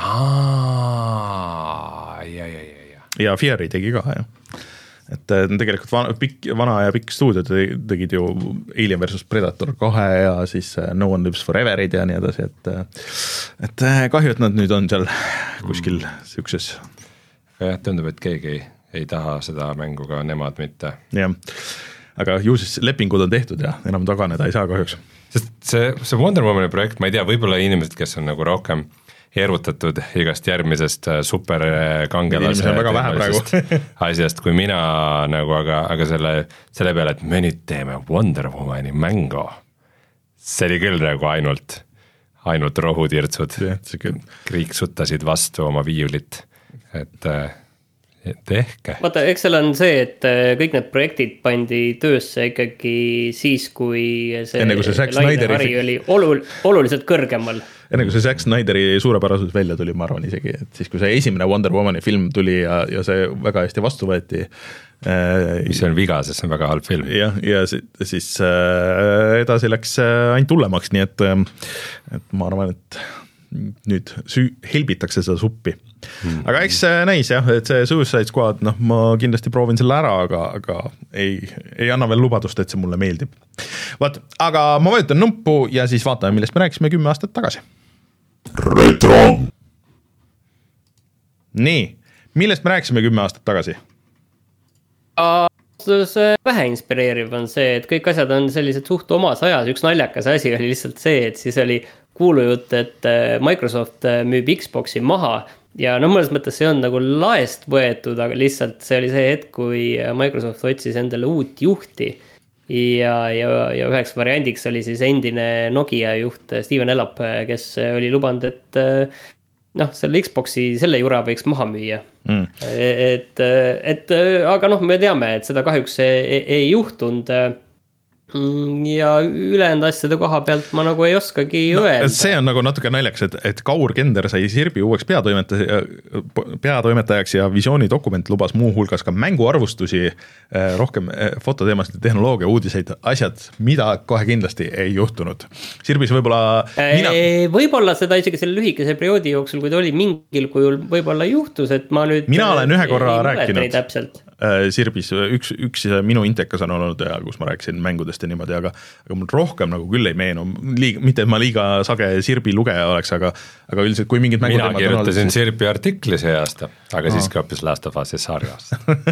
Aa, ja, ja, ja, ja. Ja Fieri tegi ka, jah. Et tegelikult vana, pikk, vana ja pikk stuudio tegid ju Alien versus Predator kahe ja siis No One Lives Foreverid ja nii edasi, et, et kahju, et nad nüüd on seal kuskil sükses. Jah, tundub, et keegi ei, ei taha seda mängu ka nemad mitte. Jah, aga ju siis lepingud on tehtud ja enam taganeda ei saa kahjuks. Sest see, see Wonder Womani projekt, ma ei tea, võib-olla inimesed, kes on nagu rohkem erutatud igast järgmisest superkangelase asjast kui mina nagu, aga, aga selle, selle peale, et me nüüd teeme Wonder Womani mängu. See oli küll nagu ainult, ainult rohutirtsud. Kriiksutasid vastu oma viiulit, et tehke. Vaata, eks seal on see, et kõik need projektid pandi töösse ikkagi siis, kui see, enne, kui see Zack Snyderi oli olul, oluliselt kõrgemal. Enne kui see Zack Snyderi suurepärasus välja tuli, ma arvan isegi, et siis kui see esimene Wonder Womani film tuli ja, ja see väga hästi vastu võeti. Mis on viga, sest see on väga halb film. Ja, ja siis äh, edasi läks ainult hullemaks, nii et, et ma arvan, et nüüd süü, helbitakse seda suppi. Hmm. Aga eks näis jah, et see Suicide Squad, noh, ma kindlasti proovin selle ära, aga, aga ei, ei anna veel lubadust, et see mulle meeldib. Vaat, aga ma vajutan nuppu ja siis vaatame, millest me rääkisime kümme aastat tagasi. Retro! Nii, millest me rääkisime kümme aastat tagasi? See vähe inspireeriv on see, et kõik asjad on sellised suht omas ajas. Üks naljakas asi oli lihtsalt see, et siis oli kuulujutt, et Microsoft müüb Xboxi maha ja no mõnes mõttes see on nagu laest võetud, aga lihtsalt see oli see hetk, kui Microsoft otsis endale uut juhti ja, ja, ja üheks variandiks oli siis endine Nokia juht Steven Ellap, kes oli lubanud, et noh, selle Xboxi selle jura võiks maha müüa. Mm. Et, et, aga noh, me teame, et seda kahjuks ei, ei juhtunud ja ülejäänud asjade koha pealt ma nagu ei oskagi no, öelda. See on nagu natuke naljaks, et, et Kaur Kender sai Sirbi uueks peatoimetaja, peatoimetajaks ja visiooni dokument lubas muu hulgas ka mänguarvustusi, rohkem fototeemasid, tehnoloogia, uudiseid, asjad, mida kohe kindlasti ei juhtunud. Sirbis võib-olla... Mina... Võib-olla seda isegi selle lühikese perioodi jooksul, kui ta oli mingil kujul võib-olla juhtus, et ma nüüd... Mina olen ühe korra rääkinud Sirbis, üks, üks minu intekas on olnud ja kus ma rääkisin mängudest ja niimoodi, aga, aga mul rohkem nagu küll ei meenu, liiga, mitte et ma liiga sage Sirbi lugeja oleks, aga, aga üldiselt kui mingid mängud... Mina kirjutasin siis... Sirbi artikli see aasta, aga no. Siis ka hoopis Last of Us'i sarjas.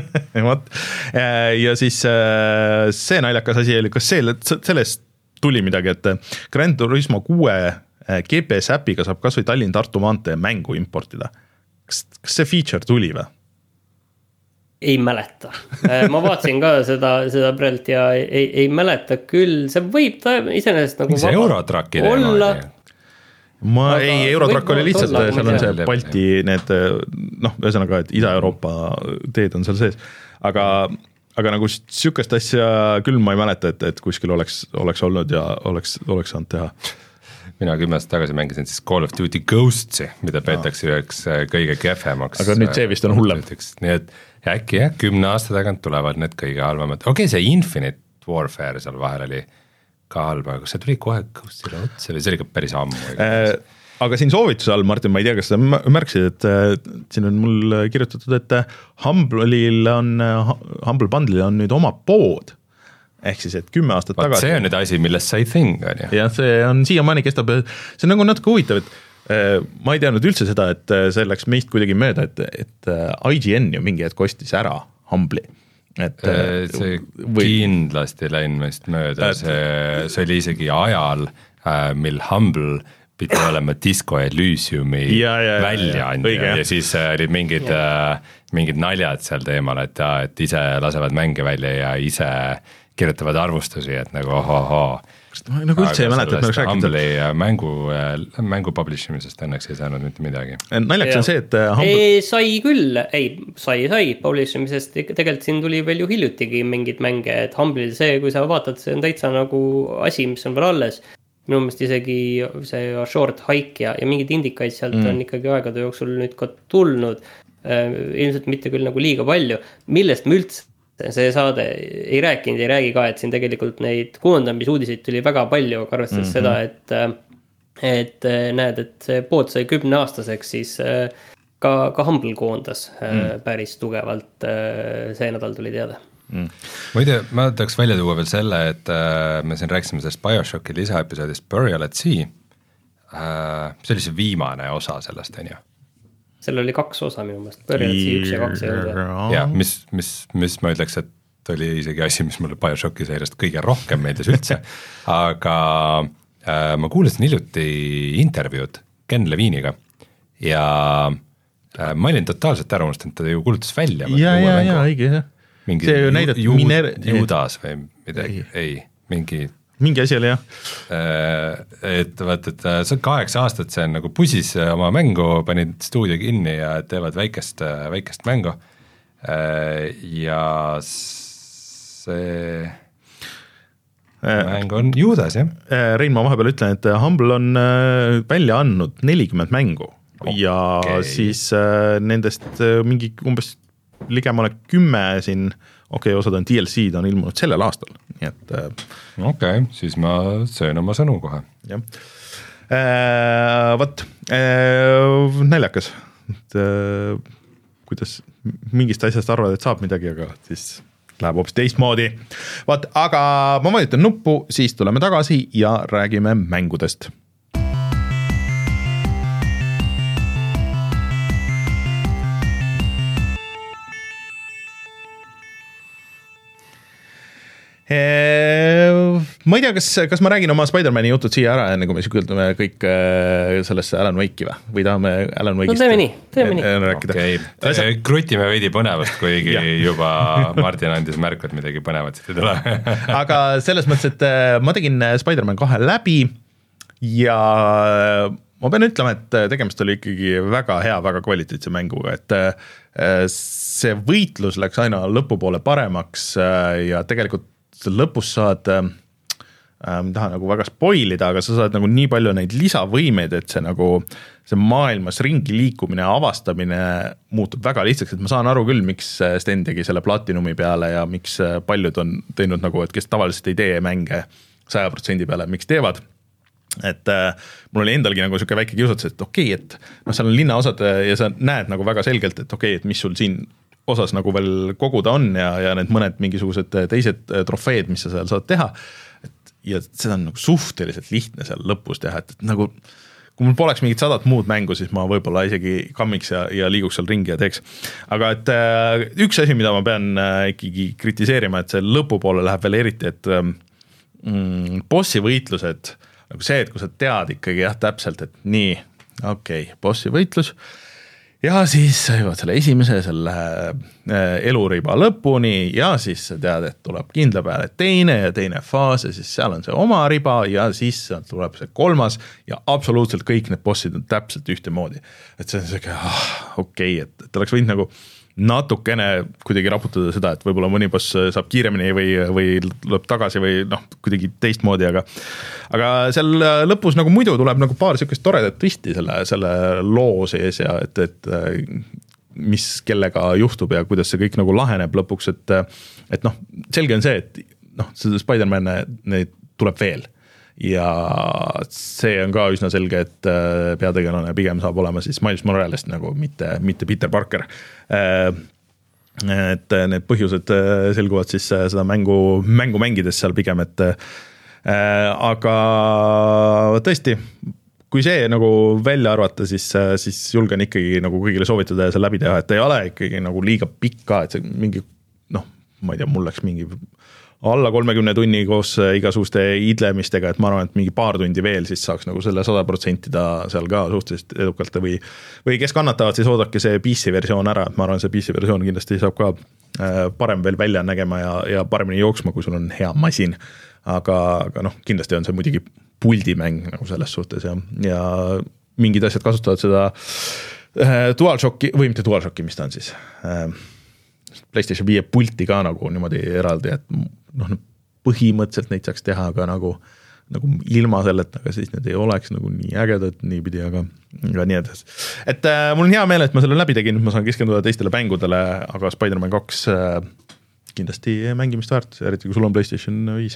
ja siis see naljakas asi oli, kas see, sellest tuli midagi, et Gran Turismo kuue G P S äpiga saab kas või Tallinn-Tartu maantee mängu importida. Kas, kas see feature tuli või? Ei mäleta. Ma vaatsin ka seda, seda prelt ja ei, ei mäleta küll. See võib ta iseenesest nagu see Eurotraki olla. Ma aga ei, Eurotrack oli lihtsalt, olla, seal on see Balti need, noh, ühesõnaga, et Ida-Euroopa teed on seal sees. Aga, aga nagu sükest asja küll ma ei mäleta, et, et kuskil oleks, oleks olnud ja oleks, oleks saanud teha. Mina kümme aastat tagasi mängisin siis Call of Duty Ghostsi, mida peetakse üheks kõige kehvemaks. Aga nüüd see vist on hullem. Nii et äkki jah, kümne aasta tagant tulevad need kõige halvemad. Okei, okay, see Infinite Warfare seal vahel oli ka halb, aga see tuli kohe Ghostile otsa või see oli ka päris ammu. Äh, aga siin soovituse all, Martin, ma ei tea, kas sa märksid, et äh, siin on mul kirjutatud, et Humble'il on, Humble Bundle'il on nüüd oma pood. ehk siis, et kümme aastat Vaat tagasi. See on nüüd asi, millest sai thing, on ju. Ja see on siiamaani kestab, see on nagu natuke huvitav, et ma ei teadnud üldse seda, et see läks meist kuidagi mööda, et, et I G N ju mingi hetk kostis ära Humble'i. Et, see või... kindlasti läinud meist mööda, see, see oli isegi ajal, mil Humble pidi olema Disco Elysiumi väljaandja ja, ja siis olid mingid, mingid naljad seal teemal, et, et ise lasevad mänge välja ja ise kirjutavad arvustusi, et nagu ohohoo. Ma nagu üldse ei mäleta, et me oleks rääkinud. Humble'i mängu, mängu publish imisest õnneks ei saanud mitte midagi. Naljaks on see, et Humble... ei, sai küll, ei, sai, sai publish imisest, tegelikult siin tuli veel ju hiljutigi mingid mänge, et Humble'il see, kui sa vaatad, see on täitsa nagu asi, mis on veel alles. Minu mõist isegi see short hike ja, ja mingid indikaid sealt mm. on ikkagi aegade jooksul nüüd ka tulnud. Ilmselt mitte küll nagu liiga palju, millest me üldse see saade ei rääkinud, ei räägi ka, et siin tegelikult neid koondamisuudiseid tuli väga palju, aga arvestades mm-hmm. seda, et, et näed, et see pood sai kümne aastaseks, siis ka, ka Humble koondas mm. päris tugevalt, see nädal tuli teada. Mm. Ma ei tea, ma tahaks välja tuua veel selle, et me siin rääkisime sellest BioShocki lisaepisoodist Burial at Sea, see oli see viimane osa sellest, on ju? Seal oli kaks osa minu mõelest, Burial at Sea üks ja kaks ei olnud. Ja, mis, mis, mis ma ütleks, et oli isegi asi, mis mulle BioShocki seeriast kõige rohkem meeldis üldse, aga äh, ma kuulasin hiljuti intervjuud Ken Levine'iga ja äh, ma olin totaalselt ära unustanud, ta ju kuulutas välja. Ja, ja, ja, õige, jah. Mingi see ju näidat ju, miner... Judas või midagi, ei, mingi... mingi asi oli, jah. Et vaat, et see on kaheksa aastat, see on nagu pusis oma mängu, panid stuudio kinni ja teevad väikest, väikest mängu. Ja see mäng on Judas, jah. Rein, ma vahepeal ütlen, et Humble on välja andnud nelikümmend mängu okay. ja siis nendest mingi umbes ligemale kümme siin, okei okay,, osad on D L C-d on ilmunud sellel aastal, nii et okei, okay, siis ma söön oma sõnu kohe. Jah. Äh, võt, äh, naljakas, et äh, kuidas mingist asjast arvad, et saab midagi, aga siis läheb hoopis teistmoodi. Vaat, aga ma vajutan nuppu, siis tuleme tagasi ja räägime mängudest. Ma ei tea, kas, kas ma räägin oma Spider-Mani jutud siia ära, enne kui me sügüldame kõik sellesse Alan Wake'i või? Või tahame Alan Wake'ist? No teeme nii, teeme nii. Okay. Sa... Krutime veidi põnevast, kuigi juba Martin andis märku, et midagi põnevat siit ei tule. Aga selles mõttes, et ma tegin Spider-Man kahe läbi ja ma pean ütlema, et tegemist oli ikkagi väga hea, väga kvaliteetse mänguga, et see võitlus läks aina lõpupoole paremaks ja tegelikult lõpus saad, äh, ma tahan nagu väga spoilida, aga sa saad nagu nii palju neid lisavõimeid, et see nagu see maailmas ringi liikumine, avastamine muutub väga lihtsaks, et ma saan aru küll, miks Sten tegi selle Platinumi peale ja miks paljud on teinud nagu, et kes tavaliselt ei tee mänge saja protsendi peale, miks teevad. Et äh, mul oli endalgi nagu siuke väike kiusatus, et okei, okay, et no seal on linnaosad ja sa näed nagu väga selgelt, et okei, okay, et mis sul siin osas nagu veel koguda on ja, ja need mõned mingisugused teised trofeed, mis sa seal saad teha. Et, ja seda on nagu suhteliselt lihtne seal lõpus teha, et, et nagu kui mul poleks mingit sadat muud mängu, siis ma võib-olla isegi kammiks ja, ja liiguks seal ringi ja teeks. Aga et äh, üks asi, mida ma pean äh, ikkagi kritiseerima, et see lõpupoole läheb veel eriti, et mm, bossi võitlused, nagu see, et kui sa tead ikkagi jah, täpselt, et nii, okei, okay, bossi võitlus, ja siis sa jõuad selle esimese selle eluriba lõpuni ja siis sa tead, et tuleb kindla peale teine ja teine faas ja siis seal on see oma riba ja siis tuleb see kolmas ja absoluutselt kõik need bossid on täpselt ühte moodi. Et see on see, ah, okei, okay, et, et oleks võinud nagu natukene kuidagi raputada seda, et võib-olla mõni boss saab kiiremini või, või tuleb tagasi või noh, kuidagi teistmoodi, aga aga seal lõpus nagu muidu tuleb nagu paar sükest toredat twisti selle, selle loo sees ja et, et mis kellega juhtub ja kuidas see kõik nagu laheneb lõpuks, et et noh, selge on see, et noh, see Spider-Man neid tuleb veel ja see on ka üsna selge, et peategelane pigem saab olema siis Miles Morales nagu mitte, mitte Peter Parker. et need põhjused selguvad siis seda mängu, mängu mängides seal pigem, et aga tõesti, kui see nagu välja arvata, siis, siis julgen ikkagi nagu kõigile soovitada ja see läbi teha, et ei ole ikkagi nagu liiga pikka, et see mingi, noh, ma ei tea, mul läks mingi alla kolmekümne tunni koos igasuguste idlemistega, et ma arvan, et mingi paar tundi veel, siis saaks nagu selle sada protsenti ta seal ka suhteliselt edukalt või, või kes kannatavad, siis oodake see P C versioon ära, et ma arvan, see P C versioon kindlasti saab ka parem veel välja nägema ja, ja paremini jooksma, kui sul on hea masin, aga, aga noh, kindlasti on see muidugi puldimäng nagu selles suhtes ja, ja mingid asjad kasutavad seda DualShocki, või mitte DualShocki, mis ta on siis, PlayStation viie pulti ka nagu niimoodi eraldi, et noh, põhimõtteliselt neid saaks teha, aga nagu, nagu ilma selleta, aga siis need ei oleks nagu nii ägedad niipidi, aga, aga nii edasi. Et äh, mul on hea meel, et ma selle läbi tegin, ma saan keskenduda teistele mängudele, aga Spider-Man kaks äh, kindlasti mängimist väärt, eriti kui sul on PlayStation viis.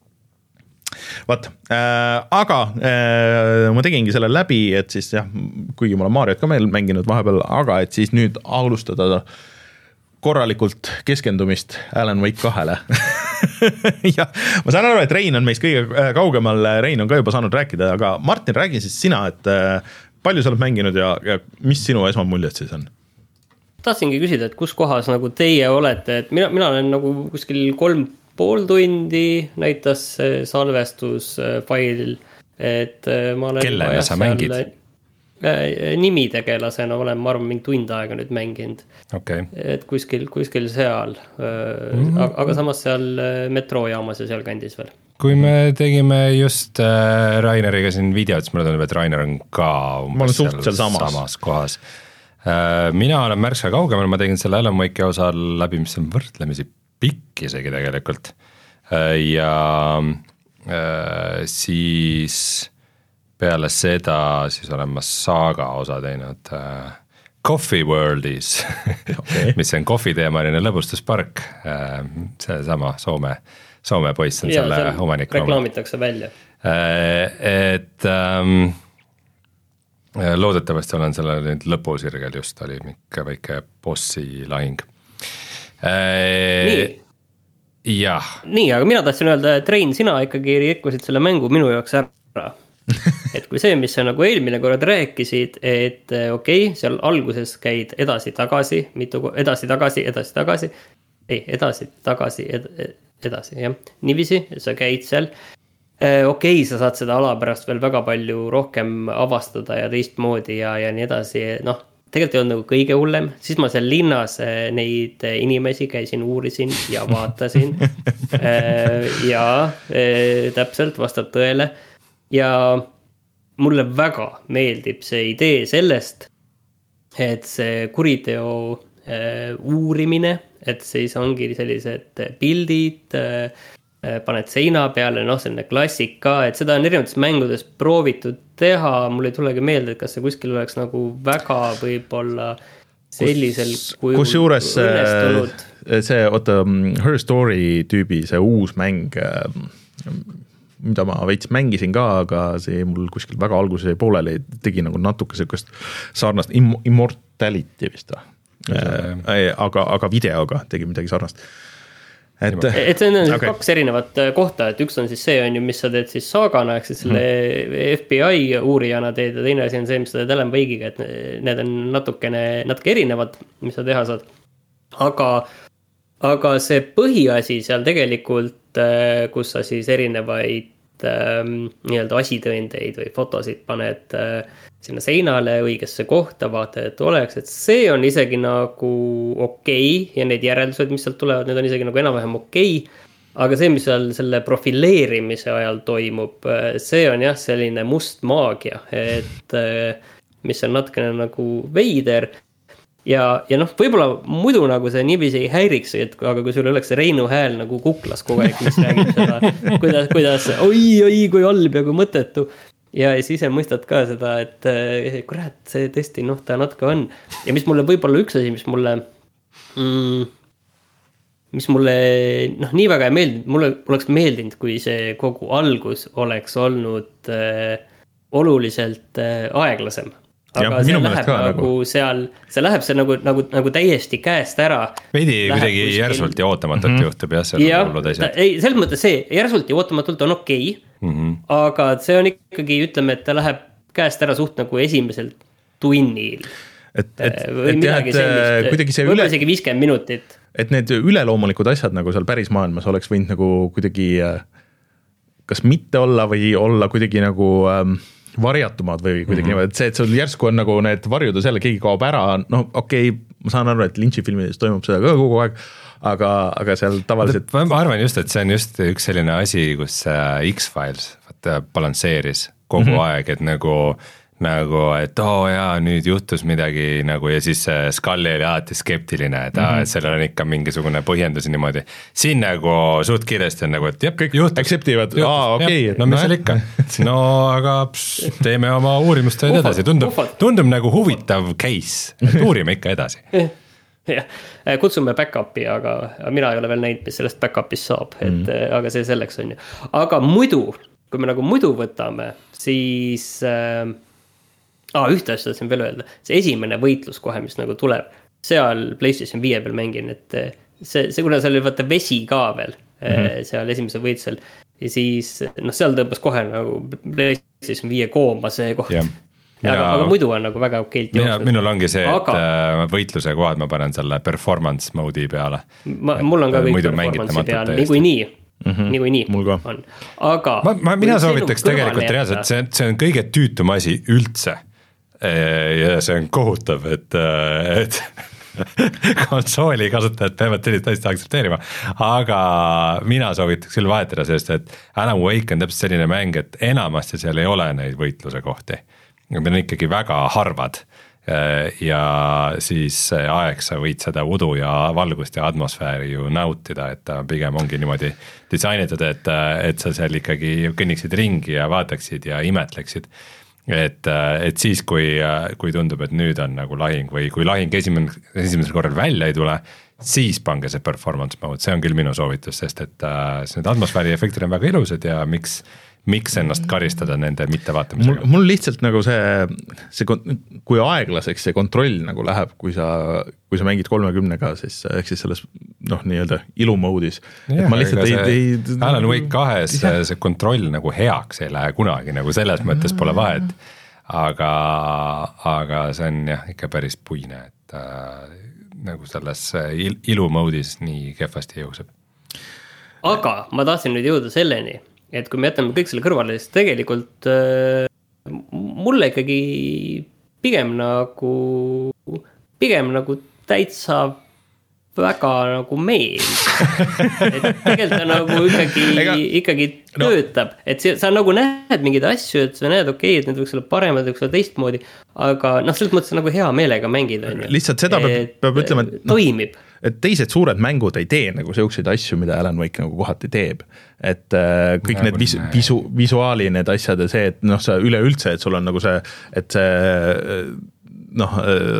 Vaat, äh, aga äh, ma tegingi selle läbi, et siis jah, kuigi ma olen Mariot ka meil mänginud vahepeal, aga et siis nüüd alustada korralikult keskendumist Alan Wake kahele. ja ma saan aru, et Rein on meist kõige kaugemal, Rein on ka juba saanud rääkida, aga Martin, räägi siis sina, et palju sa oled mänginud ja, ja mis sinu esmamuljed siis on? Tahtsingi küsida, et kus kohas nagu teie olete, et mina, mina olen nagu kuskil kolm pool tundi näitas salvestusfail, et ma olen kellele sa mängid? Nimitegelasena olen, ma arvan, mingi tund aega nüüd mänginud. Okay. Et kuskil, kuskil seal, mm-hmm. aga, aga samas seal metroojaamas ja seal kandis veel. Kui me tegime just äh, Raineriga siin videot, siis mulle tundub, et Rainer on ka umbes seal, seal samas. samas kohas. Äh, mina olen märksa kaugemal, ma tegin selle Alan Wake'i osa läbi, mis on võrdlemisi pikk isegi tegelikult. Äh, ja äh, siis... peale seda siis olen ma Saaga osa teinud äh, Coffee Worldis okay. mis on kohviteemaline lõbustuspark, äh, see sama Soome, Soome poiss on ja, selle omanik. Reklaamitakse välja. Äh, et ähm, loodetavasti olen selle nüüd lõpusirgel just, oli ikka väike bossi lahing. Äh, nii. Jah. Nii, aga mina tahtsin öelda, et Rein, sina ikkagi rikkusid selle mängu minu jaoks ära. et kui see, mis sa nagu eelmine korrad rääkisid, et okei, okay, seal alguses käid edasi-tagasi, mitu edasi-tagasi, edasi-tagasi, ei, edasi-tagasi, ed, edasi, jah, niiviisi, sa käid seal, okei okay,, sa saad seda ala pärast veel väga palju rohkem avastada ja teistmoodi ja, ja nii edasi, noh, tegelikult ei olnud nagu kõige hullem, siis ma seal linnas neid inimesi käisin, uurisin ja vaatasin ja täpselt vastab tõele. Ja mulle väga meeldib see idee sellest, et see kuriteo äh, uurimine, et siis ongi sellised pildid, äh, paned seina peale, noh, selline klassika, et seda on erinevates mängudes proovitud teha, mul ei tulegi meelde, et kas see kuskil oleks nagu väga võib-olla sellisel kujul kus juures õnnestunud. See, oota, Her Story tüübi, see uus mäng, mida ma veits mängisin ka, aga see mul kuskil väga alguses jäi pooleli, tegi nagu natuke sellist sarnast im- Immortality vist või? Äh, aga, aga videoga tegi midagi sarnast. Et, et see on okay. Kaks erinevat kohta, et üks on siis see, on ju, mis sa teed siis Saagana, ehk siis selle hmm. F B I uurijana teed, ja teine asi on see, mis sa teed Alan Wake'iga, et need on natukene, natuke erinevad, mis sa teha saad. Aga, aga see põhiasi seal tegelikult, kus sa siis erinevaid ähm, nii-öelda asitõendeid või fotosid paned äh, sinna seinale õigesse kohta, vaata, et oleks, et see on isegi nagu okei okay, ja need järeldused, mis sealt tulevad, need on isegi nagu enam-vähem okei okay, aga see, mis seal selle profileerimise ajal toimub, see on jah selline must maagia, et mis on natukene nagu veider. Ja, ja noh, võib-olla muidu nagu see niiviisi ei häiriks, et, aga kui sul oleks see Reinu hääl nagu kuklas kogu aeg, mis räägib seda, kuidas, kuidas oi, oi, kui halb ja kui mõttetu. Ja siis ise mõistad ka seda, et kurat, see tõesti, noh, ta natuke on. Ja mis mulle võib-olla üks asi, mis mulle, mm, mis mulle, noh, nii väga ei meeldinud, mulle oleks meeldinud, kui see kogu algus oleks olnud äh, oluliselt äh, aeglasem. aga ja, see läheb nagu, nagu seal, see läheb see nagu, nagu, nagu täiesti käest ära. Veidi kuidagi kuskil... järsult ja ootamatult mm-hmm. juhtub jah, seal ja, ta, ei, selles mõttes see, järsult ja ootamatult on okei okay, mm-hmm. aga see on ikkagi, ütleme, et ta läheb käest ära suht nagu esimesel tunnil. Et, et, või et, midagi et, sellist, kuidagi see võib-olla üle... isegi viiskümmend minutit. Et need üleloomulikud asjad nagu seal päris maailmas oleks võinud nagu kuidagi kas mitte olla või olla kuidagi nagu... Ähm, varjatumad või kuidagi mm-hmm. niimoodi, et see, et sul järsku on nagu need varjud ja selle keegi kaob ära, no okei okay,, ma saan aru, et Lynch'i filmides toimub seda ka kogu aeg, aga, aga seal tavaliselt... Ma arvan just, et see on just üks selline asi, kus X-Files balansseeris kogu mm-hmm. aeg, et nagu... nagu, et oo oh, jaa, nüüd juhtus midagi nagu ja siis Scully oli alati skeptiline, et mm-hmm. ah, sellel on ikka mingisugune põhjendus niimoodi. Siin nagu suht kiiresti on nagu, et jep, kõik juhtus. Acceptivad, aa okei. Okay, no mis seal ikka. No aga pss, teeme oma uurimust edasi, tundub, tundub nagu huvitav case, et uurime ikka edasi. jah, kutsume back-upi, aga mina ei ole veel näinud, mis sellest back-upist saab, et mm. aga see selleks on ju. Aga muidu, kui me nagu muidu võtame, siis... Äh, Ah, ühte asja tahtsin veel öelda, see esimene võitlus kohe, mis nagu tuleb, seal PlayStation viie peal mängin, et see, see kuna seal oli vaata vesi ka veel mm-hmm. seal esimese võitlusel ja siis noh, seal tõmbas kohe nagu PlayStation viie kooma see koht yeah. ja, aga, aga muidu on nagu väga okeilt jooksnud. Minul ongi see, aga... et võitluse kohad ma panen selle performance mode'i peale. Ma, mul on ka kõik performance'i peale, niiku nii Mm-hmm. Nigu nii on. Aga ma, ma, mina soovitaks tegelikult reaalselt, see, see on kõige tüütum asi üldse ja see on kohutav, et, et konsooli kasutajad peavad sellist asja aktsepteerima, aga mina soovitaks küll vahetada sellest, et Alan Wake on täpselt selline mäng, et enamasti seal ei ole neid võitluse kohti, need on ikkagi väga harvad ja siis aeg sa võid seda udu ja valgust ja atmosfääri ju nautida, et ta pigem ongi niimoodi disainitud, et, et sa seal ikkagi kõnniksid ringi ja vaataksid ja imetleksid, et, et siis kui, kui tundub, et nüüd on nagu lahing või kui lahing esimene, esimesel korral välja ei tule, siis pange see performance mode, see on küll minu soovitus, sest et need atmosfääri efektid on väga ilusad ja miks miks ennast karistada nende mittevaatamisega? Mul, mul lihtsalt nagu see, see, kui aeglaseks see kontroll nagu läheb, kui sa, kui sa mängid kolmekümnega, siis ehk siis selles noh, nii-öelda ilumoodis. Ja, ma lihtsalt ei, ei... Alan Wake kahes see, see kontroll nagu heaks ei lähe kunagi, nagu selles mõttes pole vahet, aga, aga see on jah, ikka päris puine, et äh, nagu selles il, ilumoodis nii kehvasti jõuseb. Aga ma tahtsin nüüd jõuda selleni, et kui me jätame kõik selle kõrvale, siis tegelikult äh, mulle ikkagi pigem nagu, pigem nagu täitsa väga nagu meeldib. Et tegelikult ta nagu ikkagi, Ega, ikkagi töötab, no. Et see, sa nagu näed mingeid asju, et sa näed, okei, okay, et need võiks olla paremad, võiks olla teistmoodi, aga noh, selles mõttes nagu hea meelega mängid. Lihtsalt seda peab, peab ütlema, et no, toimib. Et teised suured mängud ei tee nagu seukseid asju, mida Alan Wake nagu kohati teeb. Et äh, kõik ja, need visu, visu, visuaali need asjad ja see, et noh, sa üleüldse, et sul on nagu see, et see noh,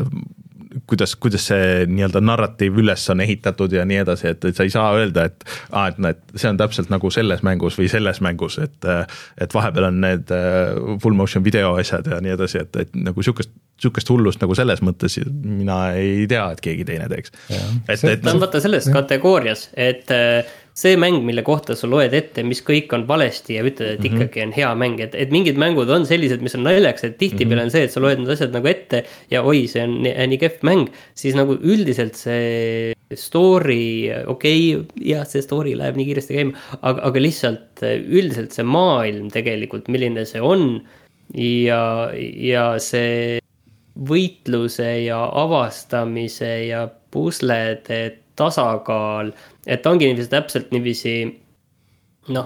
kuidas, kuidas see nii-öelda narratiiv üles on ehitatud ja nii edasi, et, et sa ei saa öelda, et, ah, et, et see on täpselt nagu selles mängus või selles mängus, et, et vahepeal on need full motion video asjad ja nii edasi, et, et nagu sükest, sükest hullust nagu selles mõttes mina ei tea, et keegi teine teeks. Et, et, ta on vaata selles kategoorias, et see mäng, mille kohta sa loed ette, mis kõik on valesti ja ütled, et mm-hmm. ikkagi on hea mäng, et, et mingid mängud on sellised, mis on naljaks, et tihti peale on see, et sa loed need asjad nagu ette ja oi, see on nii, nii kehv mäng, siis nagu üldiselt see story, okei, okay, jah, see story läheb nii kiiresti käima, aga, aga lihtsalt üldiselt see maailm tegelikult, milline see on ja, ja see võitluse ja avastamise ja puslede tasakaal, et ongi niiviisi täpselt niiviisi noh,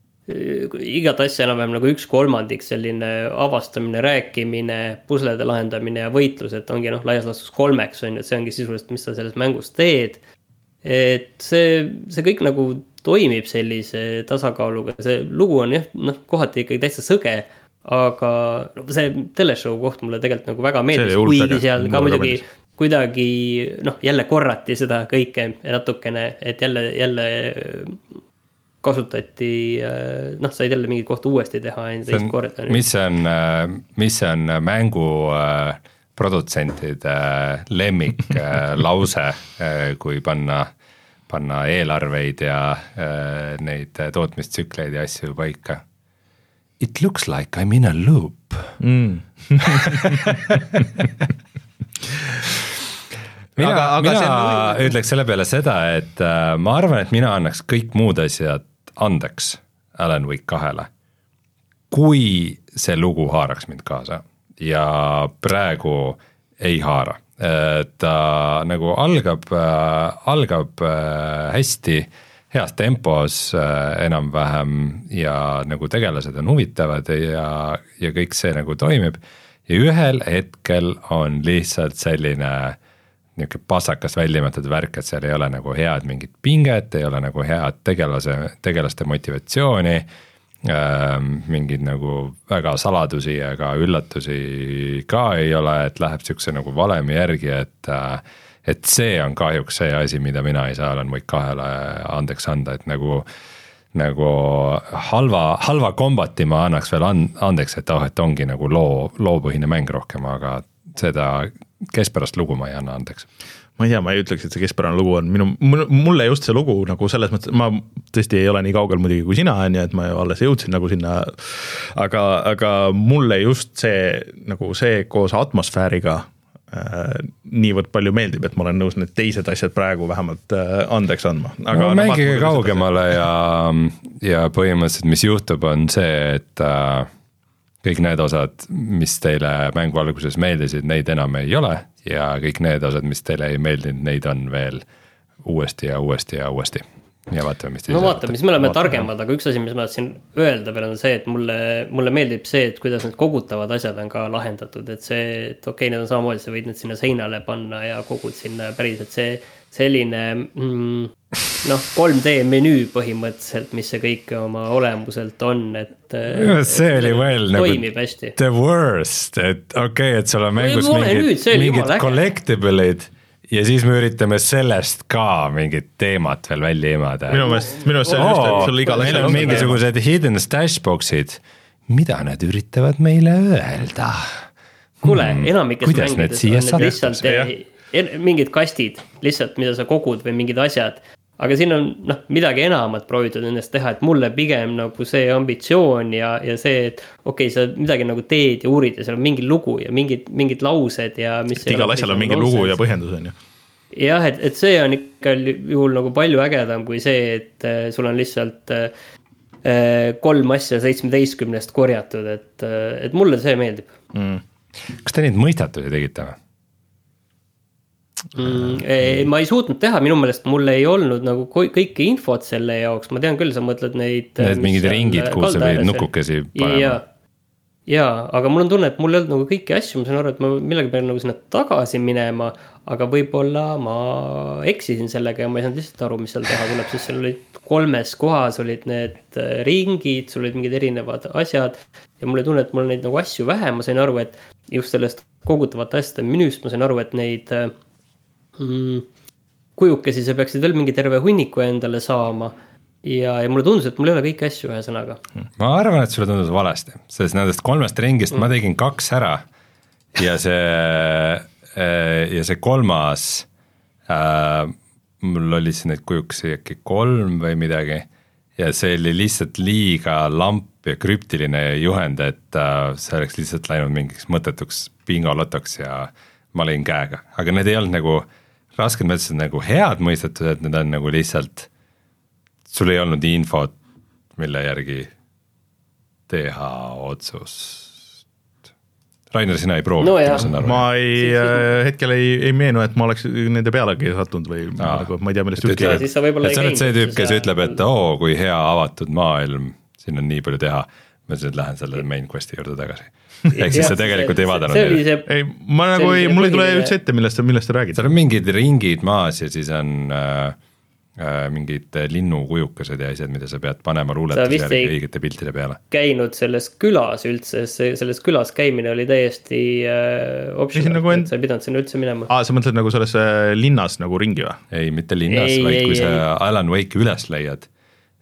igat asja enam-vähem nagu üks kolmandik selline avastamine, rääkimine, puslede lahendamine ja võitlus, et ongi noh, laias laastus kolmeks on ju, et see ongi sisuliselt, mis sa selles mängus teed, et see, see kõik nagu toimib sellise tasakaaluga, see lugu on jah, noh, kohati ikkagi täitsa sõge, aga no, see teleshow koht mulle tegelikult nagu väga meeldis, kuigi seal ka muidugi kuidagi, noh, jälle korrati seda kõike natukene, et jälle, jälle kasutati, noh, said jälle mingit kohta uuesti teha enne teist korda. Mis on, mis on mängu produtsentide lemmik lause, kui panna, panna eelarveid ja neid tootmistsükleid ja asju paika? It looks like I'm in a loop. Mm. mina aga, aga mina on... ütleks selle peale seda, et äh, ma arvan, et mina annaks kõik muud asjad andeks Alan Wake kahele, kui see lugu haaraks mind kaasa ja praegu ei haara. Ta nagu algab, äh, algab äh, hästi, heas tempos äh, enam-vähem ja nagu tegelased on huvitavad ja, ja kõik see nagu toimib ja ühel hetkel on lihtsalt selline niisugune passakas väljimõtted värk, et seal ei ole nagu head mingit pinget, ei ole nagu head tegelase, tegelaste motivatsiooni, äh, mingid nagu väga saladusi ega üllatusi ka ei ole, et läheb niisuguse nagu valemi järgi, et äh, et see on kahjuks see asi, mida mina ei saa Alan Wake kahele andeks anda, et nagu, nagu halva, halva kombati ma annaks veel andeks, et oh, et ongi nagu loo, loopõhine mäng rohkem, aga seda keskpärast lugu ma ei anna andeks. Ma ei tea, ma ei ütleks, et see keskpärane lugu on minu, mulle just see lugu nagu selles mõttes, ma tõesti ei ole nii kaugel muidugi kui sina, on ju, et ma ju alles jõudsin nagu sinna, aga, aga mulle just see, nagu see koos atmosfääriga niivõrd palju meeldib, et ma olen nõus need teised asjad praegu vähemalt andeks andma. Aga no mängige kaugemale ja, ja põhimõtteliselt, mis juhtub, on see, et äh, kõik need osad, mis teile mängu alguses meeldisid, neid enam ei ole ja kõik need osad, mis teile ei meeldinud, neid on veel uuesti ja uuesti ja uuesti. Ja vaatame, mis no vaatame, mis me oleme targemad, aga üks asi, mis ma tahtsin öelda veel on see, et mulle, mulle meeldib see, et kuidas need kogutavad asjad on ka lahendatud, et see, et okei, need on samamoodi, sa võid need sinna seinale panna ja kogud sinna päris, et see selline mm, noh, kolm D menüü põhimõtteliselt, mis see kõik oma olemuselt on, et ja, see et oli veel toimib nagu hästi. The worst, et okei, okay, et sul on mängus no, mingid, nüüd, mingid collectible'id ja siis me üritame sellest ka mingit teemat veel välja imada. Minu meelest, minu meelest see on just, et sul igal meil on mingisugused hidden stash box'id, mida nad üritavad meile öelda? Kuule, enamikes kuidas mängides on need lihtsalt mingid kastid, lihtsalt mida sa kogud või mingid asjad, aga siin on noh, midagi enamat proovitud nendest teha, et mulle pigem nagu see ambitsioon ja, ja see, et okei, okay, sa midagi nagu teed ja uurid ja seal on mingi lugu ja mingid, mingid laused ja mis igal asjal on mingi lugu ja põhjendus on ju. Jah, et, et see on ikka juhul nagu palju ägedam kui see, et sul on lihtsalt äh, kolm asja seitsmeteistkümnest korjatud, et, et mulle see meeldib. Mm. Kas te neid mõistatusi tegite või? Mm, ei, ma ei suutnud teha, minu meelest mul ei olnud nagu kõike infot selle jaoks, ma tean küll, sa mõtled neid need mingid ringid, kuhu sa võid nukukesi panema ja, ja, aga mul on tunne, et mul ei olnud nagu kõiki asju, ma saan aru, et ma millega pean nagu sinna tagasi minema, aga võib-olla ma eksisin sellega ja ma ei saanud lihtsalt aru, mis seal teha tuleb, sest seal olid kolmes kohas olid need ringid, sul olid mingid erinevad asjad ja mul ei tunne, et mul neid nagu asju vähe, ma sain aru, et just sellest kogutavate asjade menüüst ma sain aru, et neid Mm, kujukesi sa peaksid veel mingi terve hunniku endale saama ja, ja mulle tundus, et mul ei ole kõiki asju ühe sõnaga. Ma arvan, et sulle tundus valesti, sest nendest kolmest ringist mm. ma tegin kaks ära ja see, ja see kolmas äh, mul oli siin neid kujukesi äkki kolm või midagi ja see oli lihtsalt liiga lamp ja krüptiline juhend, et äh, see oleks lihtsalt läinud mingiks mõttetuks bingolotoks ja ma lõin käega, aga need ei olnud nagu rasked mõtlesid nagu head mõistetud, et need on nagu lihtsalt, sul ei olnud infot, mille järgi teha otsust. Rainer, sina ei proovi. No jah. Ma ei, hetkel ei, ei meenu, et ma oleks nende pealegi sattunud või Aa, nagu, ma ei tea, millest ütleb. Ja, siis sa võib-olla ei käinud. See tüüp, kes ütleb, et oo, kui hea avatud maailm, siin on nii palju teha. Ma siis lähen selle main questi juurde tagasi. Ehk siis sa tegelikult ei vaadanud. See, ei, ma nagu ei, mul ei tule üldse ette, millest, millest te räägid. Seal on mingid ringid maas ja siis on äh, äh, mingid linnukujukesed ja asjad, mida sa pead panema luuletuse järgi õigete piltide peale. Käinud selles külas üldse, selles külas käimine oli täiesti äh, option, nagu en... et sa ei pidanud sinna üldse minema. Aa, sa mõtled nagu selles linnas nagu ringi või? Ei, mitte linnas, ei, vaid ei, kui ei, sa ei. Alan Wake'i üles leiad,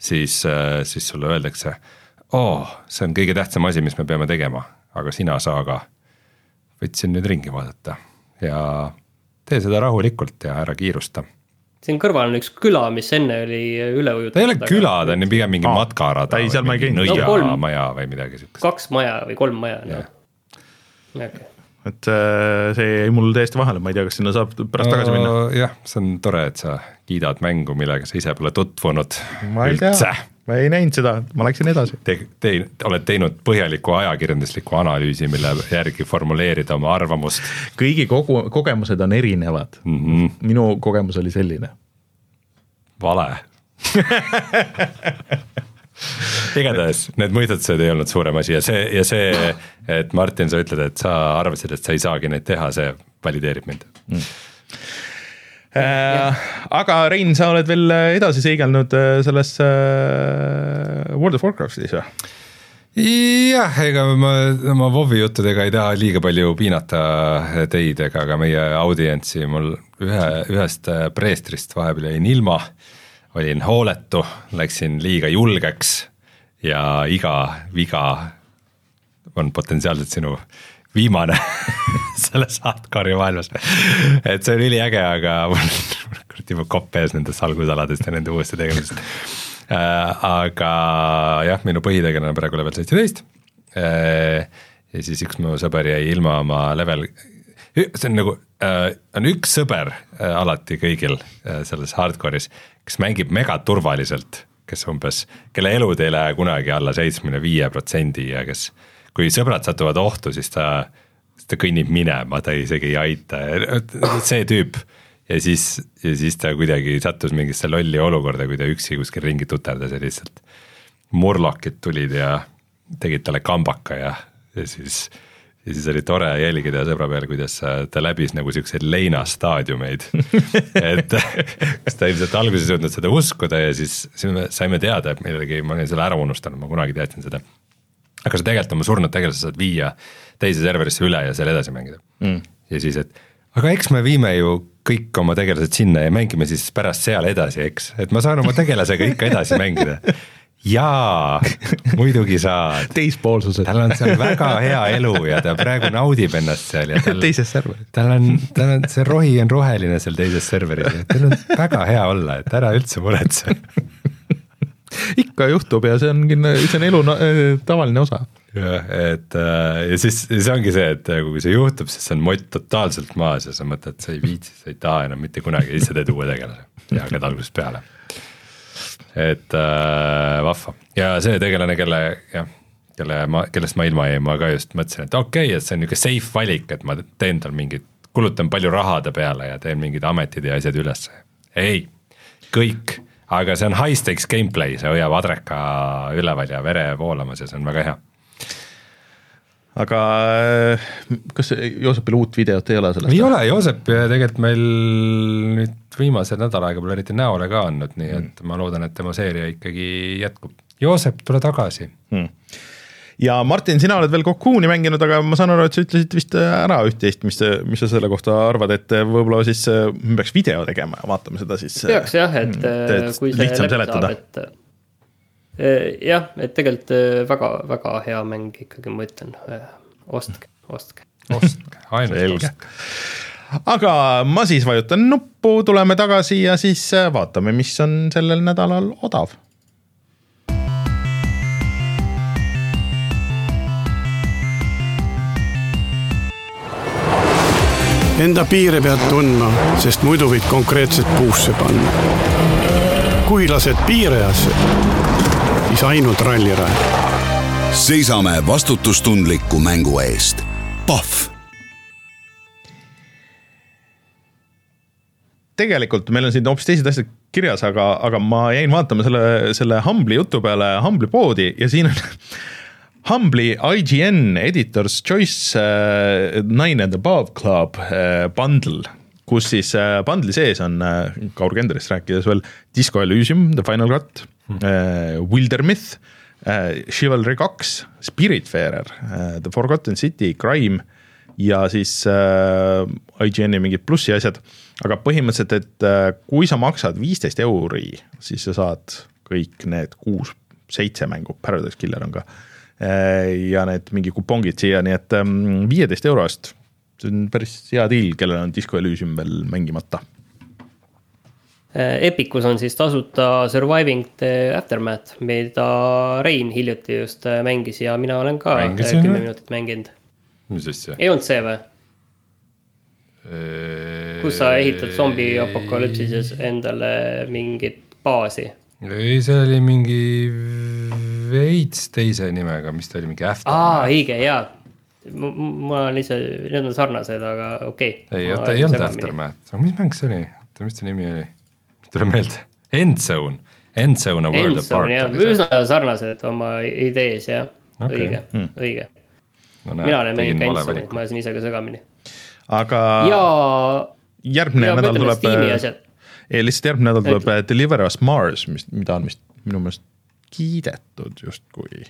siis, siis sulle öeldakse, oo, see on kõige tähtsam asi, mis me peame tegema, aga sina saa ka. Võtsin nüüd ringi vaadata ja tee seda rahulikult ja ära kiirusta. Siin kõrval on üks küla, mis enne oli üle ujutatud. Ta ei ole küla, ta on pigem mingi ah, matkarada ei, või mingi nõia no, kolm, maja või midagi sükest. Kaks maja või kolm maja. No. Okay. Et see jäi mul täiesti vahele, ma ei tea, kas sinna saab pärast no, tagasi minna. Jah, see on tore, et sa kiidad mängu, millega sa ise pole tutvunud. Ma ei tea, ma ei näinud seda, ma läksin edasi. Te, te oled teinud põhjaliku ajakirjandusliku analüüsi, mille järgi formuleerida oma arvamust. Kõigi kogu, kogemused on erinevad. Mm-hmm. Minu kogemus oli selline. Vale. Igatahes, need mõistatused ei olnud suurem asi ja see, ja see, et Martin, sa ütled, et sa arvasid, et sa ei saagi neid teha, see valideerib mind. Mm. Äh, aga Rein, sa oled veel edasi seigelnud selles äh, World of Warcraftis või? Jah, ega ma oma WoWi juttudega ei taha liiga palju piinata teid ega ka meie audientsi, mul ühe, ühest preestrist vahepeal jäin ilma, olin hooletu, läksin liiga julgeks ja iga viga on potentsiaalselt sinu viimane selles hardcore'i maailmas. Et see on üli äge, aga mul juba kopp ees nendest algusaladest ja nende uuesti tegemisest. Äh, aga jah, minu põhitegelane praegu level seitseteist äh, ja siis üks mu sõber jäi ilma oma level, see on nagu, äh, on üks sõber äh, alati kõigil äh, selles hardcore'is, kes mängib mega turvaliselt, kes umbes, kelle elud ei lähe kunagi alla seitsekümmend viis protsenti ja kes kui sõbrad satuvad ohtu, siis ta, ta kõnnib minema, ta isegi ei aita, see tüüp ja siis, ja siis ta kuidagi sattus mingisse lolli olukorda, kui ta üksi kuskil ringi tuterdas ja lihtsalt murlokid tulid ja tegid talle kambaka ja, ja, siis, ja siis oli tore jälgida sõbra peal, kuidas ta läbis nagu siukseid leinastaadiumeid, et kas ta ilmselt alguses jõudnud seda uskuda ja siis, siis me saime teada, et millegi, ma olin selle ära unustanud, ma kunagi teadsin seda. Aga sa tegelikult oma surnud tegelase saad viia teise serverisse üle ja seal edasi mängida. Mm. Ja siis, et aga eks me viime ju kõik oma tegelased sinna ja mängime siis pärast seal edasi, eks? Et ma saan oma tegelasega ikka edasi mängida. Jaa, muidugi saad. Teispoolsused. Tal on seal väga hea elu ja ta praegu naudib ennast seal. Ja tal, teises serveris. Tal on, tal on, see rohi on roheline seal teises serveris. Ja tal on väga hea olla, et ära üldse muretse. Ikka juhtub ja see on, see on elu tavaline osa. Ja, et, ja siis see ongi see, et kui see juhtub, siis see on mott totaalselt maas ja sa mõtled, et sa ei viitsi, sa ei taha enam mitte kunagi, siis sa teed uue tegelase ja hakkad algusest peale. Et äh, vahva. Ja see tegelane, kelle, jah, kelle ma, kellest ma ilma jäin, ma ka just mõtlesin, et okei, okay, et see on niisugune safe valik, et ma teen tal mingid, kulutan palju rahade peale ja teen mingid ametid ja asjad üles. Ei, kõik. Aga see on high stakes gameplay, see hoiab adreka üleval ja vere voolamas ja see on väga hea. Aga kas Joosepil uut videot ei ole sellest? Ei ole, Joosep tegelikult meil nüüd viimase nädala aega pole eriti näole ka andnud, nii et ma loodan, et tema seeria ikkagi jätkub. Joosep, tule tagasi. Hmm. Ja Martin, sina oled veel Cocooni mänginud, aga ma saan aru, et sa ütlesid vist ära üht-teist, mis, mis sa selle kohta arvad, et võib-olla siis me peaks video tegema ja vaatame seda siis. Peaks jah, et teed, kui see lihtsam läbi seletada. saab, et jah, et tegelikult väga, väga hea mäng ikkagi, ma ütlen, ostke, ostke. Ostke, ainult ostke. Aga ma siis vajutan nuppu, tuleme tagasi ja siis vaatame, mis on sellel nädalal odav. Enda piire pead tundma, sest muidu võid konkreetselt puusse panna. Kui lased piirajasse, siis ainult ralliraja. Seisame vastutustundliku mängu eest. Pahv. Tegelikult meil on siin hoopis teised asjad kirjas, aga, aga ma jäin vaatama selle, selle Humble'i jutu peale Humble'i poodi ja siin on Humble'i I G N Editor's Choice uh, Nine and Above Club uh, bundle, kus siis uh, bundle'i sees on uh, Kaur Kenderist rääkides veel Disco Elysium, The Final Cut, uh, Wildermyth, uh, Chivalry kaks, Spiritfarer, uh, The Forgotten City, Crime ja siis uh, I G N'i mingid plussi asjad, aga põhimõtteliselt, et uh, kui sa maksad viisteist euri, siis sa saad kõik need kuus, seitse mängu, Paradise Killer on ka, ja need mingi kupongid siia, nii et viieteist eurost, see on päris hea deal, kellel on Disco Elysium veel mängimata. Epicus on siis tasuta Surviving the Aftermath, mida Rein hiljuti just mängis ja mina olen ka Mängisin kümme või? minutit mänginud. Mis asja? Ei olnud see või? Kus sa ehitad zombi apokalüpsises endale mingit baasi? Ei, see oli mingi veits teise nimega, mis ta oli mingi Aftermath. Aa, õige, jaa. Ma olen ise, need on sarnased, aga okei. Okay. Ei, oota, ei olnud Aftermath. Mis mäng see oli? Mis see nimi oli? Tule meelde. Endzone. Endzone a World Endzone, Apart. jah. Üsna sarnased oma idees, jah. Okay. Õige, hmm. õige. No, näe, mina olen mängid Endzone, ma olen ise ka segamini. Aga ja, järgmine ja nädal tuleb asjad. Ei, lihtsalt järgmine nädal tuleb et... Deliver Us Mars, mis, mida on vist minu meelest kiidetud just kui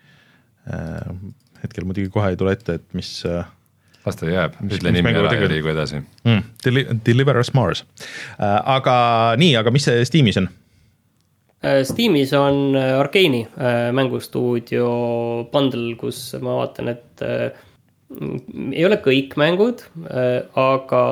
äh, hetkel muidugi kohe ei tule ette, et mis äh, las ta jääb, ütle nimi ära ja liigu edasi. Mm, Deli- Deliver Us Mars. Äh, aga nii, aga mis see Steamis on? Steamis on Arcane'i äh, mängustuudio bundle, kus ma vaatan, et äh, ei ole kõik mängud, äh, aga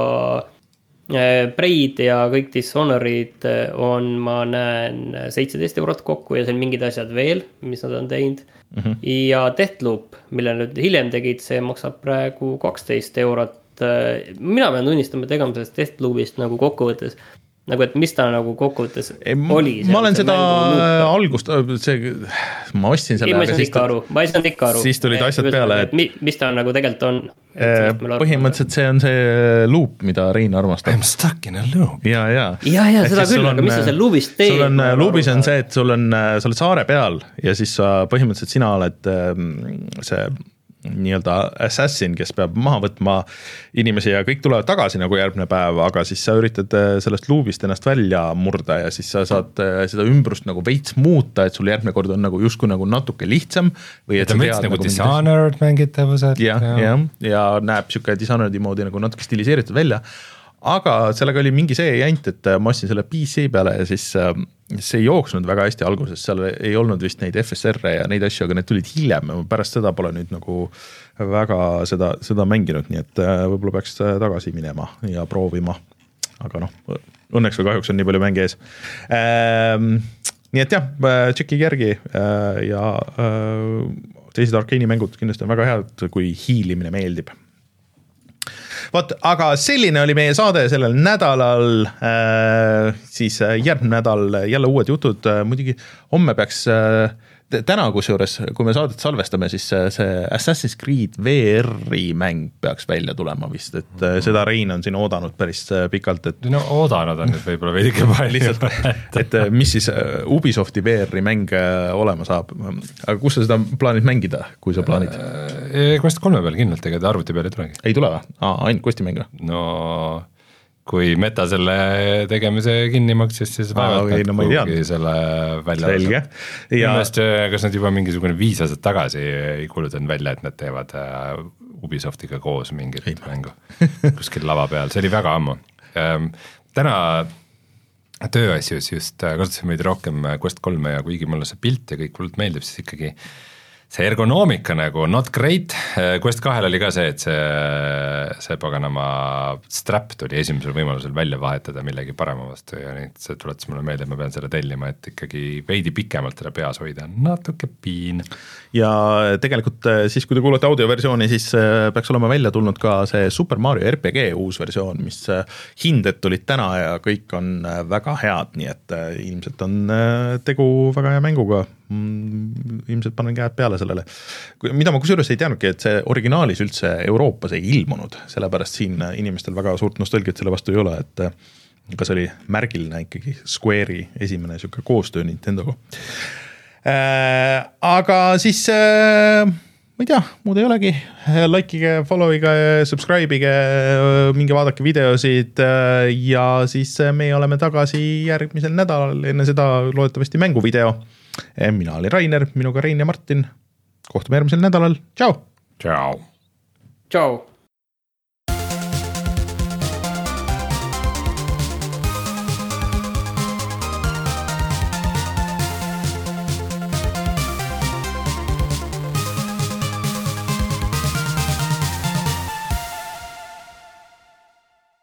äh, Braid ja kõik Dishonorid on, ma näen, seitseteist eurot kokku ja seal mingid asjad veel, mis nad on teinud. Mm-hmm. Ja Deathloop, mille nüüd hiljem tegid, see maksab praegu kaksteist eurot. Mina pean tunnistama tegema sellest Deathloopist nagu kokkuvõttes, nagu et mis ta nagu kokkuvõttes ei, oli. Ma olen seda algust, see, ma ostsin selle. Ei, ma ei saanud ikka aru, ma ei saanud ikka aru. Siis tulid asjad peale, et mis ta nagu tegelikult on. Põhimõtteliselt see on see loop, mida Rein armastab. I'm stuck in a loop. Ja, ja. Ja, ja, seda küll, aga mis sa seal loopist teed? Sul on, loopis on see, et sul on, sa oled saare peal ja siis sa põhimõtteliselt sina oled see nii-öelda assassin, kes peab maha võtma inimesi ja kõik tulevad tagasi nagu järgmine päev, aga siis sa üritad sellest loopist ennast välja murda ja siis sa saad seda ümbrust nagu veits muuta, et sul järgmine kord on nagu justkui nagu natuke lihtsam. Või et ta mõttes nagu Dishonored mängitavused. Ja, ja, ja näeb siuke Dishonored'i moodi nagu natuke stiliseeritud välja. Aga sellega oli mingi see jänt, et ma ostsin selle P C peale ja siis see ei jooksnud väga hästi alguses, seal ei olnud vist neid F S R-e ja neid asju, aga need tulid hiljem, pärast seda pole nüüd nagu väga seda, seda mänginud, nii et võib-olla peaks tagasi minema ja proovima, aga noh, õnneks või kahjuks on nii palju mänge ees. Ähm, nii et jah, tšekki järgi ja teised Arcane'i mängud kindlasti on väga head, kui hiilimine meeldib. Vot, aga selline oli meie saade sellel nädalal, äh, siis järgmine nädal jälle uued jutud, muidugi homme peaks, äh, täna kusjuures, kui me saadet salvestame, siis see Assassin's Creed V R-i mäng peaks välja tulema vist, et mm-hmm. seda Rein on siin oodanud päris pikalt, et no oodanud on nüüd võib-olla veidike palju lihtsalt, et mis siis Ubisofti V R-i mäng olema saab, aga kus sa seda plaanid mängida, kui sa plaanid? Quest kolme peal kindlalt, ega ta arvuti peal ei tulegi. Ei tule või? Aa, ainult Questi mäng? No kui Meta selle tegemise kinni maksis, siis vaevalt okay, no kuhugi selle välja. Selge. Ja mõnest, kas nad juba mingisugune viis aastat tagasi ei kuulutanud välja, et nad teevad Ubisoftiga koos mingit ei. Mängu kuskil lava peal, see oli väga ammu. Täna tööasjus just kasutasin meid rohkem Quest kolme ja kuigi mulle see pilt ja kõik hullult meeldib, siis ikkagi see ergonoomika nagu not great, Quest kahel oli ka see, et see, see paganama strap tuli esimesel võimalusel välja vahetada millegi parema vastu ja nüüd see tuletas mulle meelde, et ma pean selle tellima, et ikkagi veidi pikemalt teda peas hoida, natuke piin. Ja tegelikult siis, kui te kuulete audioversiooni, siis peaks olema välja tulnud ka see Super Mario R P G uus versioon, mis hinded tulid täna ja kõik on väga head, nii et ilmselt on tegu väga hea mänguga. Ilmselt panen käed peale sellele. Mida ma kusjuures ei teadnudki, et see originaalis üldse Euroopas ei ilmunud, sellepärast siin inimestel väga suurt nostalgiat selle vastu ei ole, et kas oli märgiline ikkagi Square'i esimene siuke koostöö Nintendoga. Äh, aga siis äh, ma ei tea, muud ei olegi, likeige, followige, subscribeige, minge vaadake videosid ja siis me oleme tagasi järgmisel nädalal, enne seda loodetavasti mänguvideo. Mina olin Rainer, minuga Rein ja Martin. Kohtume järgmisel nädalal. Tšau! Tšau! Tšau!